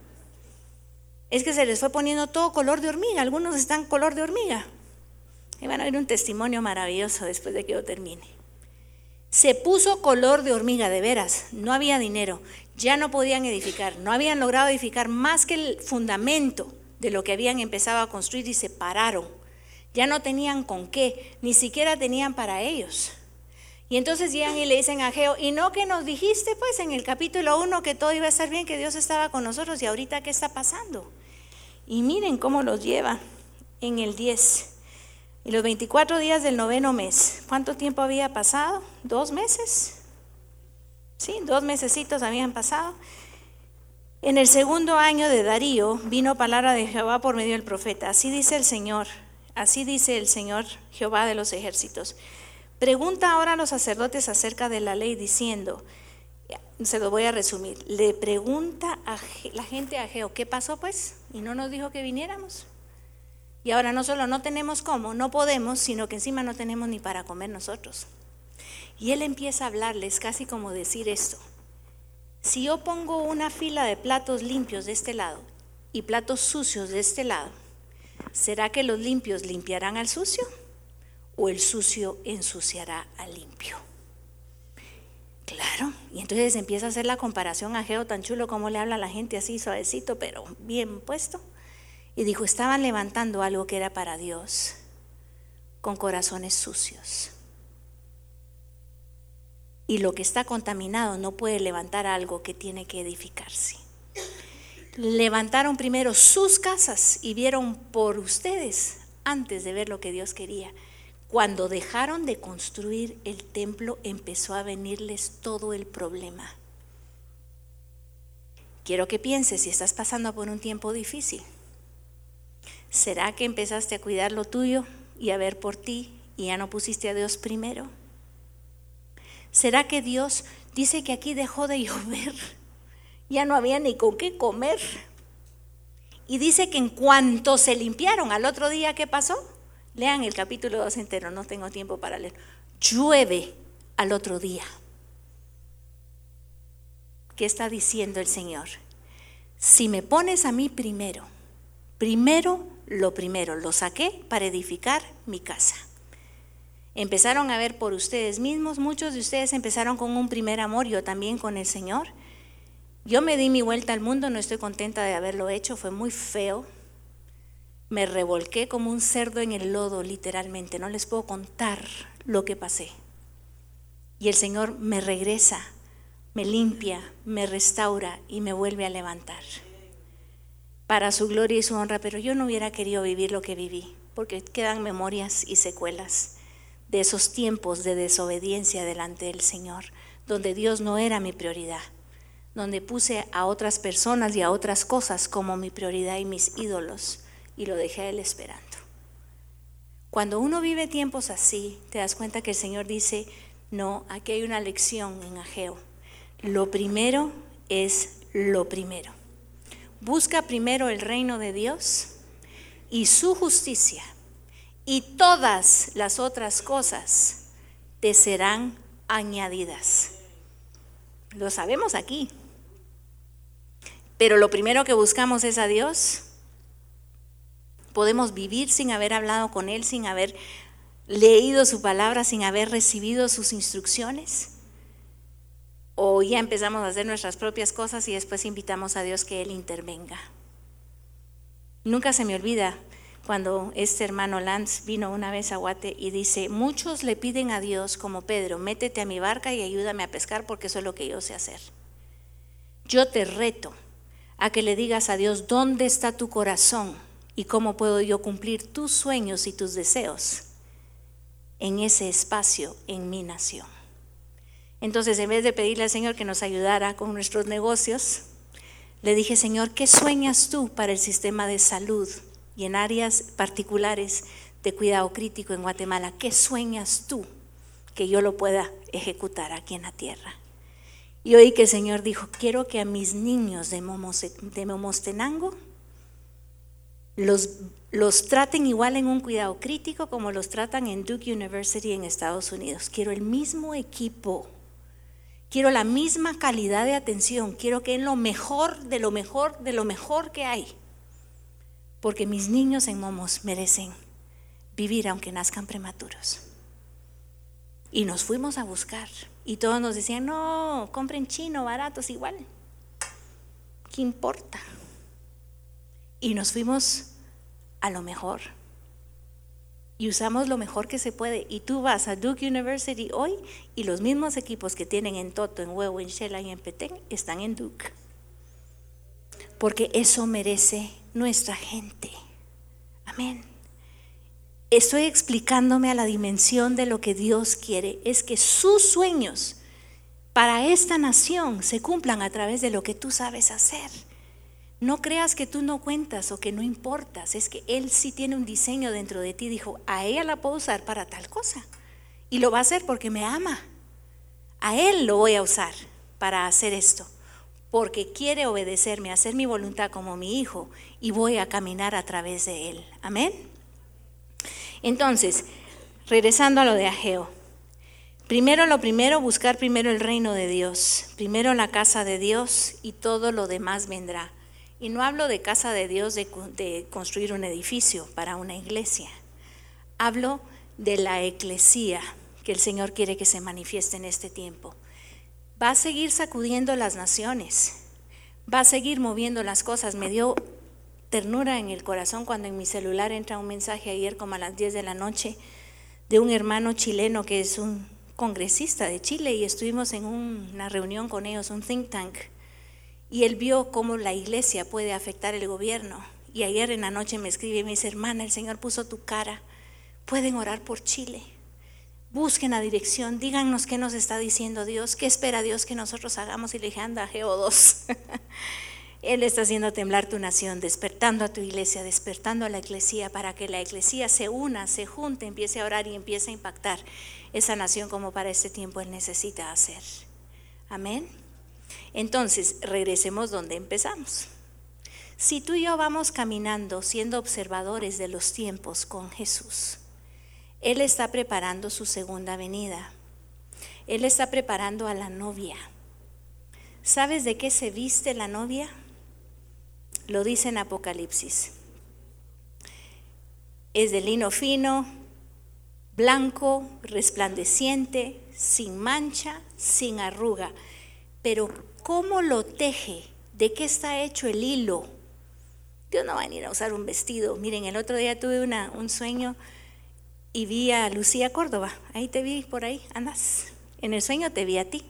Es que se les fue poniendo todo color de hormiga, algunos están color de hormiga. Y van a ver un testimonio maravilloso después de que yo termine. Se puso color de hormiga, de veras, no había dinero, ya no podían edificar, no habían logrado edificar más que el fundamento de lo que habían empezado a construir y se pararon. Ya no tenían con qué, ni siquiera tenían para ellos. Y entonces llegan y le dicen a Ageo, ¿y no que nos dijiste pues en el capítulo 1 que todo iba a estar bien, que Dios estaba con nosotros, y ahorita qué está pasando? Y miren cómo los lleva en el 10. Y los 24 días del 9º mes, ¿cuánto tiempo había pasado? 2 meses. Sí, 2 mesecitos habían pasado. En el 2º año de Darío vino palabra de Jehová por medio del profeta. Así dice el Señor Jehová de los ejércitos. Pregunta ahora a los sacerdotes acerca de la ley diciendo, se lo voy a resumir, le pregunta a la gente a Ageo, ¿qué pasó pues? Y no nos dijo que viniéramos. Y ahora no solo no tenemos cómo, no podemos, sino que encima no tenemos ni para comer nosotros. Y él empieza a hablarles casi como decir esto: si yo pongo una fila de platos limpios de este lado y platos sucios de este lado, ¿será que los limpios limpiarán al sucio? ¿O el sucio ensuciará al limpio? Claro, y entonces empieza a hacer la comparación a Ageo, tan chulo como le habla a la gente así suavecito, pero bien puesto. Y dijo, estaban levantando algo que era para Dios, con corazones sucios. Y lo que está contaminado no puede levantar algo que tiene que edificarse. Levantaron primero sus casas y vieron por ustedes antes de ver lo que Dios quería. Cuando dejaron de construir el templo, empezó a venirles todo el problema. Quiero que pienses si estás pasando por un tiempo difícil. ¿Será que empezaste a cuidar lo tuyo y a ver por ti y ya no pusiste a Dios primero? ¿Será que Dios dice que aquí dejó de llover? Ya no había ni con qué comer. Y dice que en cuanto se limpiaron, al otro día, ¿qué pasó? Lean el capítulo 2 entero, no tengo tiempo para leer. Llueve al otro día. ¿Qué está diciendo el Señor? Si me pones a mí primero, lo saqué para edificar mi casa. Empezaron a ver por ustedes mismos, muchos de ustedes empezaron con un primer amor, yo también con el Señor. Yo me di mi vuelta al mundo, no estoy contenta de haberlo hecho, fue muy feo. Me revolqué como un cerdo en el lodo, literalmente, no les puedo contar lo que pasé. Y el Señor me regresa, me limpia, me restaura y me vuelve a levantar. Para su gloria y su honra, pero yo no hubiera querido vivir lo que viví, porque quedan memorias y secuelas de esos tiempos de desobediencia delante del Señor, donde Dios no era mi prioridad, donde puse a otras personas y a otras cosas como mi prioridad y mis ídolos, y lo dejé a Él esperando. Cuando uno vive tiempos así, te das cuenta que el Señor dice, no, aquí hay una lección en Ageo. Lo primero es lo primero. Busca primero el reino de Dios y su justicia, y todas las otras cosas te serán añadidas. Lo sabemos aquí. Pero lo primero que buscamos es a Dios. Podemos vivir sin haber hablado con Él, sin haber leído su palabra, sin haber recibido sus instrucciones. O ya empezamos a hacer nuestras propias cosas y después invitamos a Dios que Él intervenga. Nunca se me olvida cuando este hermano Lance vino una vez a Guate y dice, muchos le piden a Dios como Pedro, métete a mi barca y ayúdame a pescar porque eso es lo que yo sé hacer. Yo te reto a que le digas a Dios, ¿dónde está tu corazón? ¿Y cómo puedo yo cumplir tus sueños y tus deseos en ese espacio, en mi nación? Entonces, en vez de pedirle al Señor que nos ayudara con nuestros negocios, le dije, Señor, ¿qué sueñas tú para el sistema de salud y en áreas particulares de cuidado crítico en Guatemala? ¿Qué sueñas tú que yo lo pueda ejecutar aquí en la tierra? Y oí que el Señor dijo, quiero que a mis niños de Momostenango los traten igual en un cuidado crítico como los tratan en Duke University en Estados Unidos. Quiero el mismo equipo, quiero la misma calidad de atención, quiero que en lo mejor, de lo mejor, de lo mejor que hay. Porque mis niños en Momos merecen vivir aunque nazcan prematuros. Y nos fuimos a buscar y todos nos decían, no, compren chino, baratos igual. ¿Qué importa? Y nos fuimos a lo mejor. Y usamos lo mejor que se puede. Y tú vas a Duke University hoy y los mismos equipos que tienen en Toto, en Huevo, en Shela y en Petén están en Duke. Porque eso merece nuestra gente. Amén. Estoy explicándome a la dimensión de lo que Dios quiere. Es que sus sueños para esta nación se cumplan a través de lo que tú sabes hacer. No creas que tú no cuentas o que no importas, es que Él sí tiene un diseño dentro de ti. Dijo, a ella la puedo usar para tal cosa y lo va a hacer porque me ama. A Él lo voy a usar para hacer esto, porque quiere obedecerme, hacer mi voluntad como mi hijo y voy a caminar a través de Él. Amén. Entonces, regresando a lo de Ageo. Primero lo primero, buscar primero el reino de Dios, primero la casa de Dios y todo lo demás vendrá. Y no hablo de casa de Dios, de construir un edificio para una iglesia. Hablo de la eclesía que el Señor quiere que se manifieste en este tiempo. Va a seguir sacudiendo las naciones, va a seguir moviendo las cosas. Me dio ternura en el corazón cuando en mi celular entra un mensaje ayer como a las 10 de la noche de un hermano chileno que es un congresista de Chile, y estuvimos en una reunión con ellos, un think tank, y él vio cómo la iglesia puede afectar el gobierno. Y ayer en la noche me escribe y me dice: hermana, el Señor puso tu cara, pueden orar por Chile, busquen la dirección, díganos qué nos está diciendo Dios, qué espera Dios que nosotros hagamos. Y le dije: anda, GO2. Él está haciendo temblar tu nación, despertando a tu iglesia, despertando a la eclesía, para que la eclesía se una, se junte, empiece a orar y empiece a impactar esa nación como para este tiempo Él necesita hacer. Amén. Entonces, regresemos donde empezamos. Si tú y yo vamos caminando siendo observadores de los tiempos con Jesús, Él está preparando su segunda venida. Él está preparando a la novia. ¿Sabes de qué se viste la novia? Lo dice en Apocalipsis. Es de lino fino, blanco, resplandeciente, sin mancha, sin arruga. Pero ¿cómo lo teje? ¿De qué está hecho el hilo? Dios no va a venir a usar un vestido. Miren, el otro día tuve un sueño y vi a Lucía Córdoba. Ahí te vi, por ahí andas. En el sueño te vi a ti.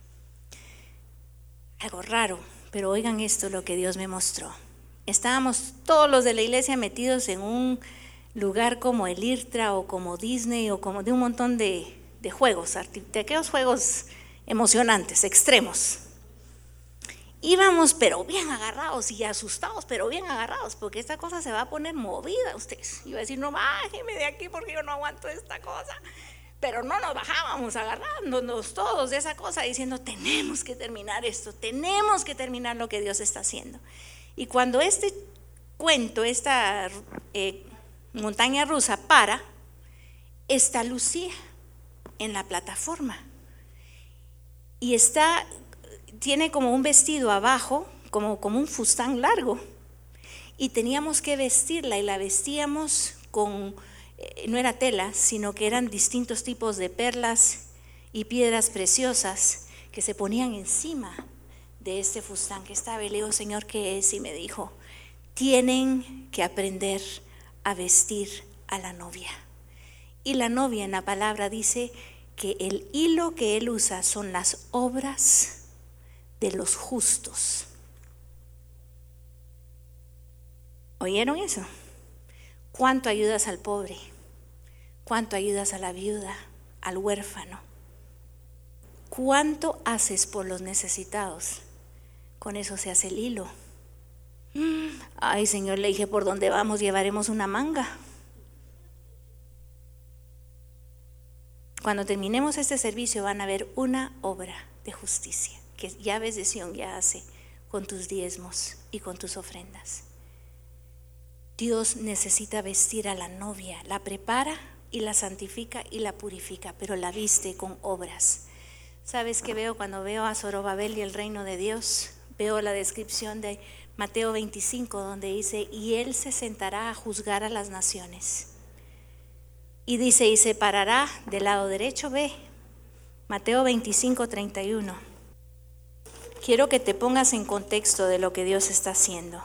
Algo raro, pero oigan esto, lo que Dios me mostró. Estábamos todos los de la iglesia metidos en un lugar como el IRTRA o como Disney o como de un montón de juegos, de aquellos juegos emocionantes, extremos. Íbamos pero bien agarrados y asustados, pero bien agarrados, porque esta cosa se va a poner movida, ustedes. Iba a decir: no, bájeme de aquí porque yo no aguanto esta cosa. Pero no nos bajábamos, agarrándonos todos de esa cosa, diciendo: tenemos que terminar esto, tenemos que terminar lo que Dios está haciendo. Y cuando este cuento, esta montaña rusa para, está Lucía en la plataforma. Y tiene como un vestido abajo, como un fustán largo. Y teníamos que vestirla, y la vestíamos con... no era tela, sino que eran distintos tipos de perlas y piedras preciosas que se ponían encima de este fustán que estaba. Y le digo: Señor, ¿qué es? Y me dijo: tienen que aprender a vestir a la novia. Y la novia en la palabra dice que el hilo que Él usa son las obras de los justos. ¿Oyeron eso? ¿Cuánto ayudas al pobre? ¿Cuánto ayudas a la viuda, al huérfano? ¿Cuánto haces por los necesitados? Con eso se hace el hilo. Ay, Señor, le dije: ¿por dónde vamos? Llevaremos una manga. Cuando terminemos este servicio van a ver una obra de justicia que Llaves de Sion ya hace con tus diezmos y con tus ofrendas. Dios necesita vestir a la novia, la prepara y la santifica y la purifica, pero la viste con obras. ¿Sabes qué veo cuando veo a Zorobabel y el reino de Dios? Veo la descripción de Mateo 25, donde dice: y él se sentará a juzgar a las naciones. Y dice: y se parará del lado derecho. Ve, Mateo 25, 31. Quiero que te pongas en contexto de lo que Dios está haciendo.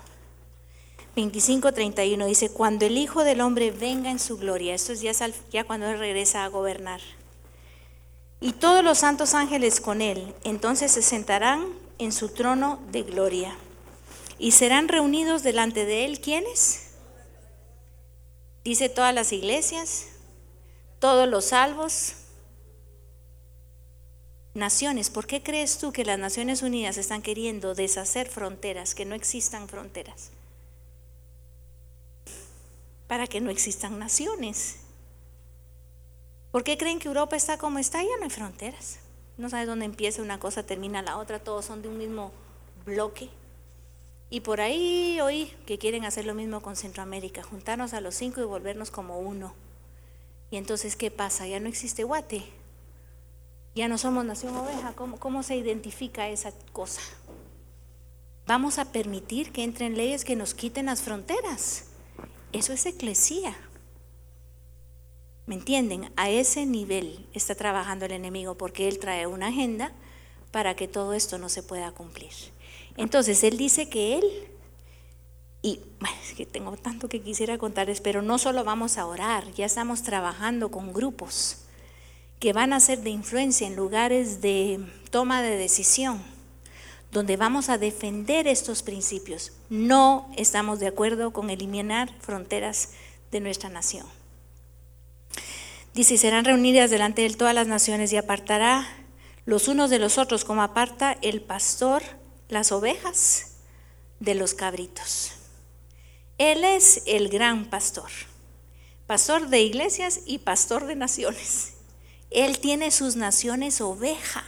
25:31 dice: cuando el Hijo del Hombre venga en su gloria. Esto es ya cuando Él regresa a gobernar. Y todos los santos ángeles con Él. Entonces se sentarán en su trono de gloria. Y serán reunidos delante de Él. ¿Quiénes? Dice: todas las iglesias, todos los salvos, naciones. ¿Por qué crees tú que las Naciones Unidas están queriendo deshacer fronteras, que no existan fronteras? Para que no existan naciones. ¿Por qué creen que Europa está como está? Ya no hay fronteras. No sabes dónde empieza una cosa, termina la otra, todos son de un mismo bloque. Y por ahí oí que quieren hacer lo mismo con Centroamérica, juntarnos a los 5 y volvernos como uno. Y entonces, ¿qué pasa? Ya no existe Guate, ya no somos nación oveja. ¿Cómo se identifica esa cosa? Vamos a permitir que entren leyes que nos quiten las fronteras. Eso es eclesía. ¿Me entienden? A ese nivel está trabajando el enemigo, porque él trae una agenda para que todo esto no se pueda cumplir. Entonces él dice que él, y bueno, es que tengo tanto que quisiera contarles, pero no solo vamos a orar, ya estamos trabajando con grupos que van a ser de influencia en lugares de toma de decisión, donde vamos a defender estos principios. No estamos de acuerdo con eliminar fronteras de nuestra nación. Dice, y serán reunidas delante de él todas las naciones, y apartará los unos de los otros, como aparta el pastor las ovejas de los cabritos. Él es el gran pastor, pastor de iglesias y pastor de naciones. Él tiene sus naciones oveja.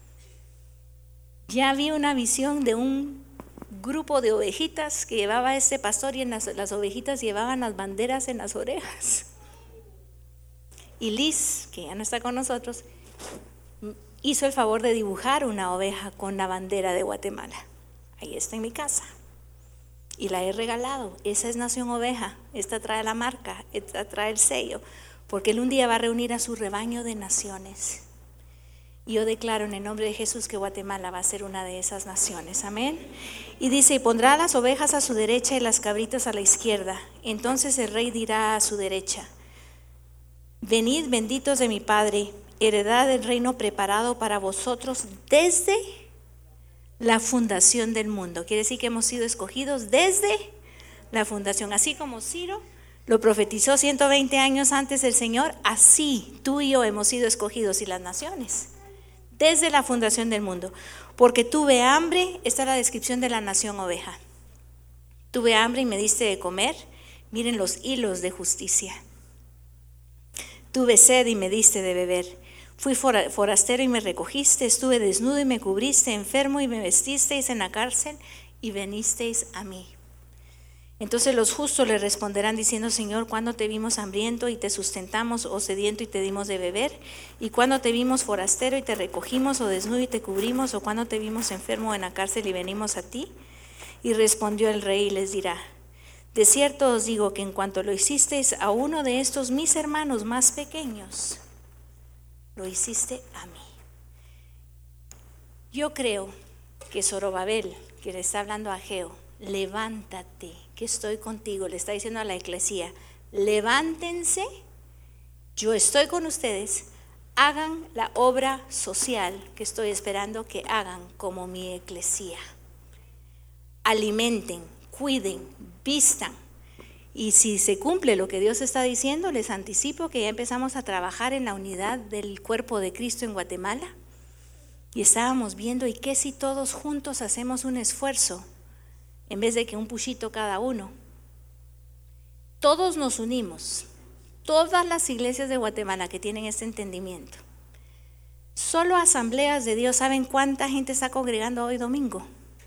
Ya vi una visión de un grupo de ovejitas que llevaba este pastor, y en las ovejitas llevaban las banderas en las orejas. Y Liz, que ya no está con nosotros, hizo el favor de dibujar una oveja con la bandera de Guatemala. Ahí está en mi casa. Y la he regalado. Esa es Nación Oveja. Esta trae la marca, esta trae el sello, porque él un día va a reunir a su rebaño de naciones. Y yo declaro en el nombre de Jesús que Guatemala va a ser una de esas naciones. Amén. Y dice, y pondrá las ovejas a su derecha y las cabritas a la izquierda. Entonces el rey dirá a su derecha: venid, benditos de mi Padre, heredad del reino preparado para vosotros desde la fundación del mundo. Quiere decir que hemos sido escogidos desde la fundación. Así como Ciro lo profetizó 120 años antes del Señor, así tú y yo hemos sido escogidos, y las naciones, desde la fundación del mundo. Porque tuve hambre, esta es la descripción de la nación oveja. Tuve hambre y me diste de comer, miren los hilos de justicia. Tuve sed y me diste de beber. Fui forastero y me recogiste, estuve desnudo y me cubriste, enfermo y me vestisteis, en la cárcel y venisteis a mí. Entonces los justos le responderán diciendo: Señor, ¿cuándo te vimos hambriento y te sustentamos, o sediento y te dimos de beber? ¿Y cuándo te vimos forastero y te recogimos, o desnudo y te cubrimos? ¿O cuándo te vimos enfermo en la cárcel y venimos a ti? Y respondió el rey y les dirá: de cierto os digo que en cuanto lo hicisteis a uno de estos mis hermanos más pequeños, lo hiciste a mí. Yo creo que Zorobabel, que le está hablando a Ageo, levántate, que estoy contigo, le está diciendo a la eclesía: levántense, yo estoy con ustedes, hagan la obra social que estoy esperando que hagan como mi eclesía. Alimenten, cuiden, vistan. Y si se cumple lo que Dios está diciendo, les anticipo que ya empezamos a trabajar en la unidad del cuerpo de Cristo en Guatemala. Y estábamos viendo, ¿y qué si todos juntos hacemos un esfuerzo en vez de que un puchito cada uno? Todos nos unimos, todas las iglesias de Guatemala que tienen este entendimiento. Solo asambleas de Dios, ¿saben cuánta gente está congregando hoy domingo?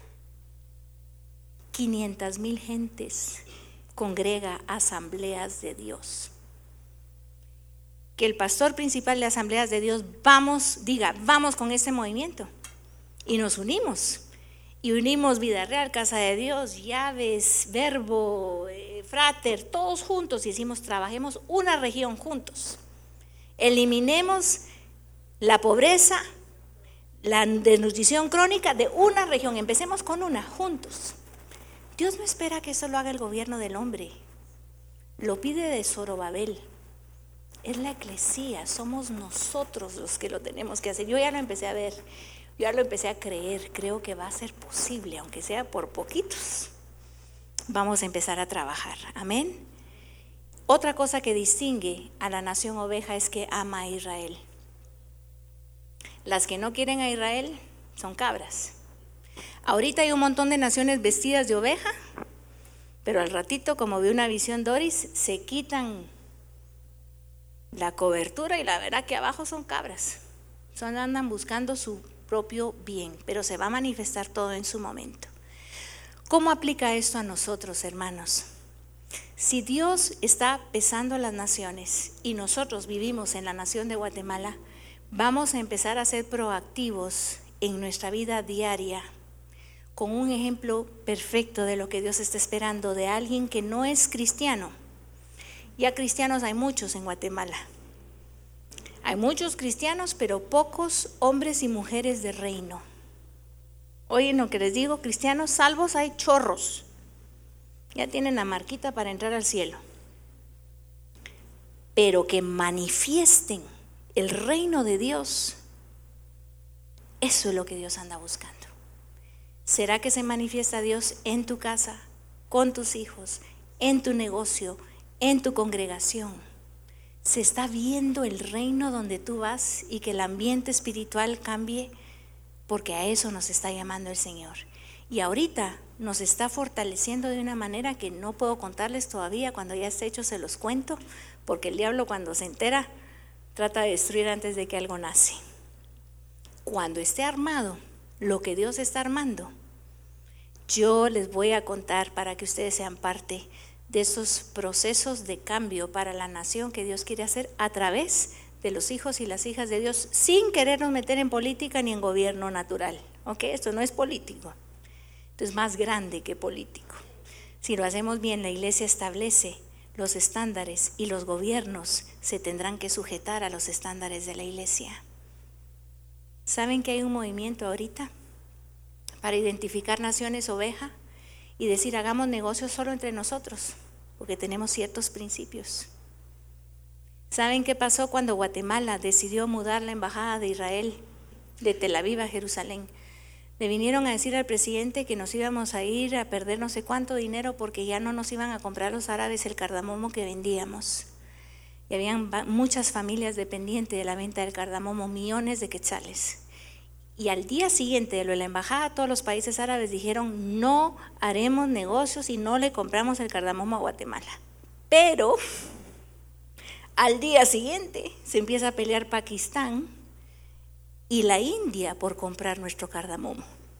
500,000 gentes congrega asambleas de Dios. Que el pastor principal de asambleas de Dios diga, vamos con este movimiento, y nos unimos. Y unimos Vida Real, Casa de Dios, Llaves, Verbo, Frater, todos juntos, y decimos: trabajemos una región juntos. Eliminemos la pobreza, la desnutrición crónica de una región. Empecemos con una, juntos. Dios no espera que eso lo haga el gobierno del hombre, lo pide de Zorobabel. Es la eclesía, somos nosotros los que lo tenemos que hacer. Yo ya lo empecé a ver, ya lo empecé a creer, creo que va a ser posible, aunque sea por poquitos. Vamos a empezar a trabajar, amén. Otra cosa que distingue a la nación oveja es que ama a Israel. Las que no quieren a Israel son cabras. Ahorita hay un montón de naciones vestidas de oveja, pero al ratito, como vi una visión Doris, se quitan la cobertura y la verdad que abajo son cabras. Andan buscando su propio bien, pero se va a manifestar todo en su momento. ¿Cómo aplica esto a nosotros, hermanos? Si Dios está pesando las naciones y nosotros vivimos en la nación de Guatemala, vamos a empezar a ser proactivos en nuestra vida diaria. con un ejemplo perfecto de lo que Dios está esperando de alguien que no es cristiano. Ya cristianos hay muchos en Guatemala. Hay muchos cristianos, pero pocos hombres y mujeres de reino. Oyen lo que les digo, cristianos salvos hay chorros. Ya tienen la marquita para entrar al cielo. Pero que manifiesten el reino de Dios, eso es lo que Dios anda buscando. ¿Será que se manifiesta Dios en tu casa, con tus hijos, en tu negocio, en tu congregación? ¿Se está viendo el reino donde tú vas y que el ambiente espiritual cambie? Porque a eso nos está llamando el Señor. Y ahorita nos está fortaleciendo de una manera que no puedo contarles todavía. Cuando ya esté hecho se los cuento, porque el diablo cuando se entera trata de destruir antes de que algo nace. Cuando esté armado lo que Dios está armando, yo les voy a contar para que ustedes sean parte de esos procesos de cambio para la nación que Dios quiere hacer a través de los hijos y las hijas de Dios, sin querernos meter en política ni en gobierno natural. ¿Ok? Esto no es político, esto es más grande que político. Si lo hacemos bien, la iglesia establece los estándares y los gobiernos se tendrán que sujetar a los estándares de la iglesia. ¿Saben que hay un movimiento ahorita para identificar naciones oveja y decir hagamos negocios solo entre nosotros, porque tenemos ciertos principios? ¿Saben qué pasó cuando Guatemala decidió mudar la embajada de Israel de Tel Aviv a Jerusalén? Le vinieron a decir al presidente que nos íbamos a ir a perder no sé cuánto dinero porque ya no nos iban a comprar los árabes el cardamomo que vendíamos. Y habían muchas familias dependientes de la venta del cardamomo, millones de quetzales. Y al día siguiente de lo de la embajada, todos los países árabes dijeron no haremos negocios y no le compramos el cardamomo a Guatemala. Pero al día siguiente se empieza a pelear Pakistán y la India por comprar nuestro cardamomo.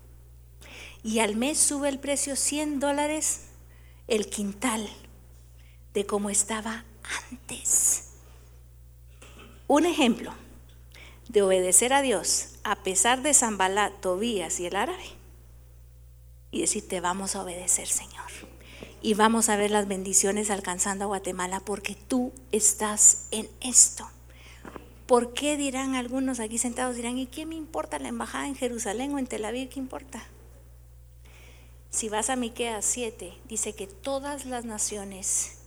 Y al mes sube el precio $100 el quintal de como estaba antes. Un ejemplo de obedecer a Dios a pesar de Sanballat, Tobías y el árabe, y decir te vamos a obedecer, Señor, y vamos a ver las bendiciones alcanzando a Guatemala porque tú estás en esto. ¿Por qué dirán algunos aquí sentados? Dirán, ¿y qué me importa la embajada en Jerusalén o en Tel Aviv? ¿Qué importa? Si vas a Miqueas 7, dice que todas las naciones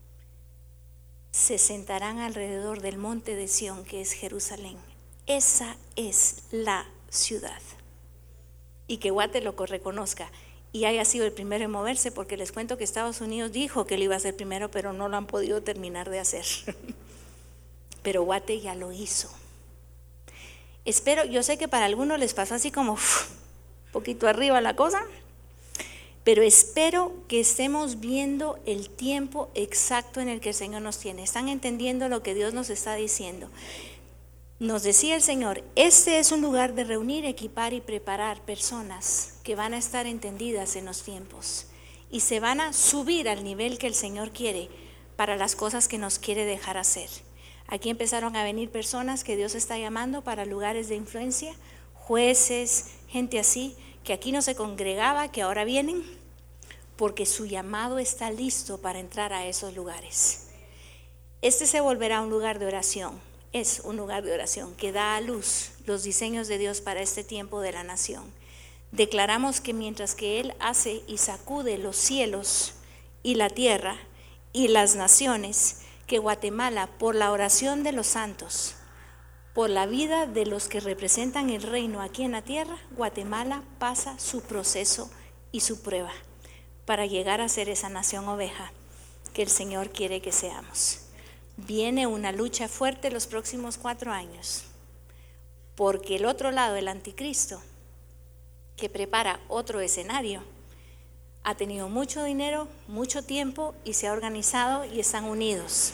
se sentarán alrededor del monte de Sión, que es Jerusalén. Esa es la ciudad. Y que Guate lo reconozca y haya sido el primero en moverse, porque les cuento que Estados Unidos dijo que lo iba a hacer primero, pero no lo han podido terminar de hacer. Pero Guate ya lo hizo. Espero, yo sé que para algunos les pasó así como un poquito arriba la cosa, pero espero que estemos viendo el tiempo exacto en el que el Señor nos tiene. ¿Están entendiendo lo que Dios nos está diciendo? Nos decía el Señor, este es un lugar de reunir, equipar y preparar personas que van a estar entendidas en los tiempos y se van a subir al nivel que el Señor quiere para las cosas que nos quiere dejar hacer. Aquí empezaron a venir personas que Dios está llamando para lugares de influencia, jueces, gente así, que aquí no se congregaba, que ahora vienen, porque su llamado está listo para entrar a esos lugares. Este se volverá un lugar de oración. Es un lugar de oración que da a luz los diseños de Dios para este tiempo de la nación. Declaramos que mientras que Él hace y sacude los cielos y la tierra y las naciones, que Guatemala, por la oración de los santos, por la vida de los que representan el reino aquí en la tierra, Guatemala pasa su proceso y su prueba para llegar a ser esa nación oveja que el Señor quiere que seamos. Viene una lucha fuerte los próximos 4 años, porque el otro lado, el anticristo, que prepara otro escenario, ha tenido mucho dinero, mucho tiempo y se ha organizado y están unidos.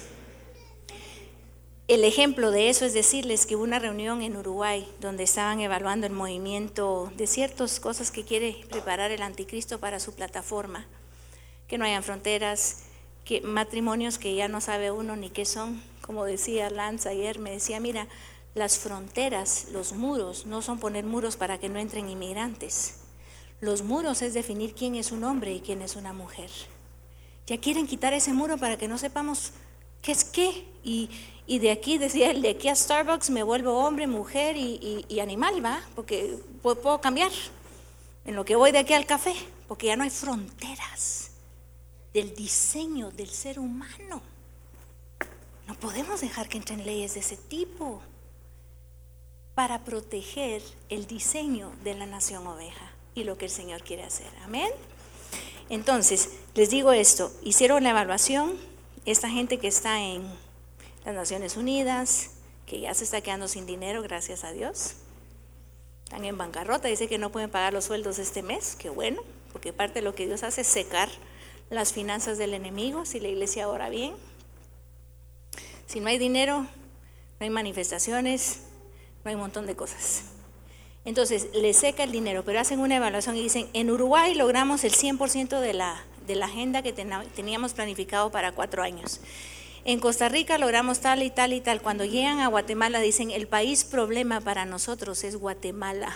El ejemplo de eso es decirles que hubo una reunión en Uruguay donde estaban evaluando el movimiento de ciertas cosas que quiere preparar el anticristo para su plataforma, que no hayan fronteras, que matrimonios que ya no sabe uno ni qué son. Como decía Lance ayer, me decía, mira, las fronteras, los muros, no son poner muros para que no entren inmigrantes. Los muros es definir quién es un hombre y quién es una mujer. Ya quieren quitar ese muro para que no sepamos qué es qué. Y de aquí, decía él, de aquí a Starbucks me vuelvo hombre, mujer y animal, ¿va? Porque puedo cambiar en lo que voy de aquí al café, porque ya no hay fronteras del diseño del ser humano. No podemos dejar que entren leyes de ese tipo para proteger el diseño de la nación oveja y lo que el Señor quiere hacer. Amén. Entonces, les digo esto, hicieron la evaluación, esta gente que está en las Naciones Unidas, que ya se está quedando sin dinero, gracias a Dios, están en bancarrota, dice que no pueden pagar los sueldos este mes, qué bueno, porque parte de lo que Dios hace es secar las finanzas del enemigo, si la iglesia ora bien. Si no hay dinero, no hay manifestaciones, no hay un montón de cosas. Entonces, les seca el dinero, pero hacen una evaluación y dicen, en Uruguay logramos el 100% de la agenda que teníamos planificado para 4 años. En Costa Rica logramos tal y tal y tal. Cuando llegan a Guatemala dicen, el país problema para nosotros es Guatemala.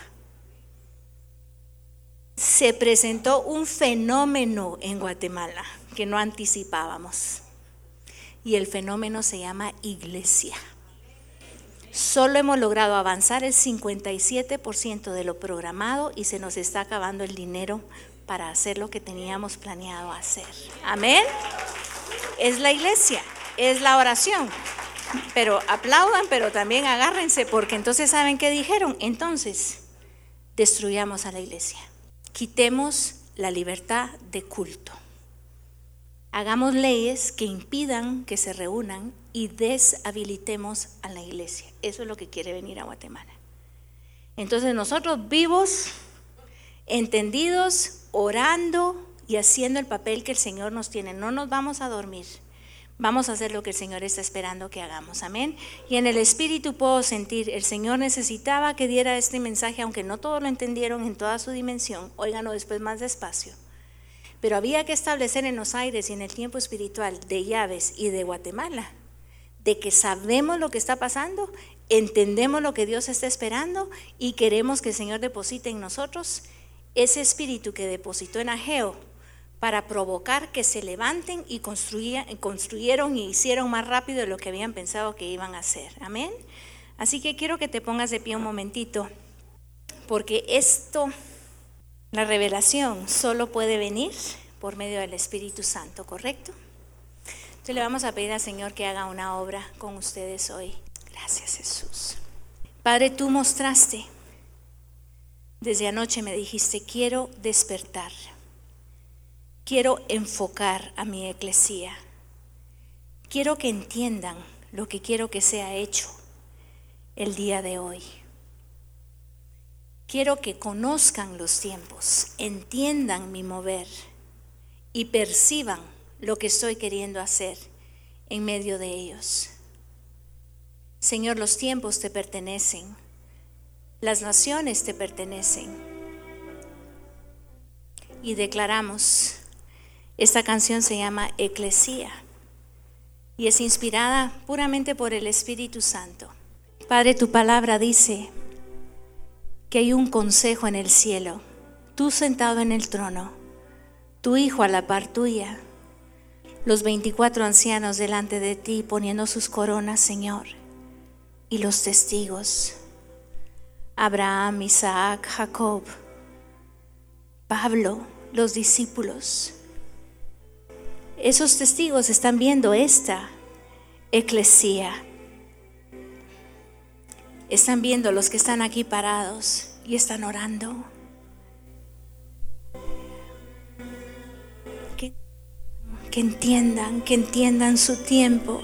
Se presentó un fenómeno en Guatemala que no anticipábamos. Y el fenómeno se llama iglesia. Solo hemos logrado avanzar el 57% de lo programado y se nos está acabando el dinero para hacer lo que teníamos planeado hacer. Amén. Es la iglesia, es la oración. Pero aplaudan, pero también agárrense, porque entonces ¿saben qué dijeron? Entonces, destruyamos a la iglesia. Quitemos la libertad de culto. Hagamos leyes que impidan que se reúnan y deshabilitemos a la iglesia. Eso es lo que quiere venir a Guatemala. Entonces nosotros vivos, entendidos, orando y haciendo el papel que el Señor nos tiene. No nos vamos a dormir. Vamos a hacer lo que el Señor está esperando que hagamos. Amén. Y en el Espíritu puedo sentir, el Señor necesitaba que diera este mensaje, aunque no todos lo entendieron en toda su dimensión. Óiganlo después más despacio. Pero había que establecer en los aires y en el tiempo espiritual de Llaves y de Guatemala, de que sabemos lo que está pasando, entendemos lo que Dios está esperando y queremos que el Señor deposite en nosotros ese espíritu que depositó en Ageo para provocar que se levanten y construyeron y hicieron más rápido de lo que habían pensado que iban a hacer. Amén. Así que quiero que te pongas de pie un momentito, porque la revelación solo puede venir por medio del Espíritu Santo, ¿correcto? Entonces le vamos a pedir al Señor que haga una obra con ustedes hoy. Gracias, Jesús. Padre, tú mostraste, desde anoche me dijiste, quiero despertar, quiero enfocar a mi eclesía, quiero que entiendan lo que quiero que sea hecho el día de hoy. Quiero que conozcan los tiempos, entiendan mi mover y perciban lo que estoy queriendo hacer en medio de ellos. Señor, los tiempos te pertenecen, las naciones te pertenecen. Y declaramos, esta canción se llama Eclesía y es inspirada puramente por el Espíritu Santo. Padre, tu palabra dice que hay un consejo en el cielo, tú sentado en el trono, tu Hijo a la par tuya, los 24 ancianos delante de ti poniendo sus coronas, Señor, y los testigos, Abraham, Isaac, Jacob, Pablo, los discípulos. Esos testigos están viendo esta eclesía. Están viendo los que están aquí parados y están orando. Que entiendan su tiempo.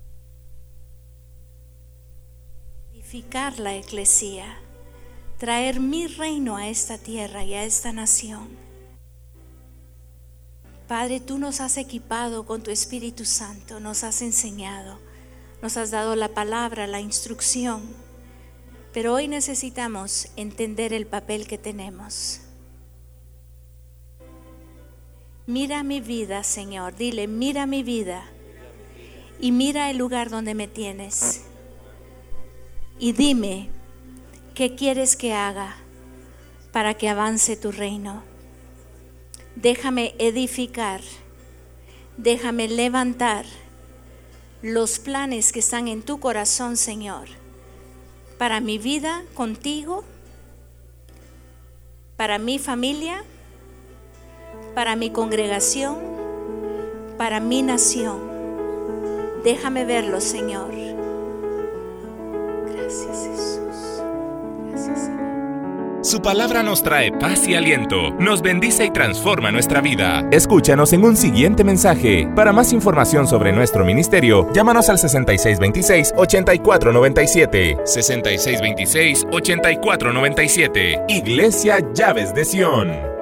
Edificar la eclesía, traer mi reino a esta tierra y a esta nación. Padre, tú nos has equipado con tu Espíritu Santo, nos has enseñado, nos has dado la palabra, la instrucción. Pero hoy necesitamos entender el papel que tenemos. Mira mi vida, Señor, dile, mira mi vida y mira el lugar donde me tienes y dime qué quieres que haga para que avance tu reino. Déjame edificar, déjame levantar los planes que están en tu corazón, Señor, para mi vida contigo, para mi familia, para mi congregación, para mi nación. Déjame verlo, Señor. Gracias, Jesús. Gracias, Señor. Su palabra nos trae paz y aliento, nos bendice y transforma nuestra vida. Escúchanos en un siguiente mensaje. Para más información sobre nuestro ministerio, llámanos al 6626-8497. 6626-8497. Iglesia Llaves de Sion.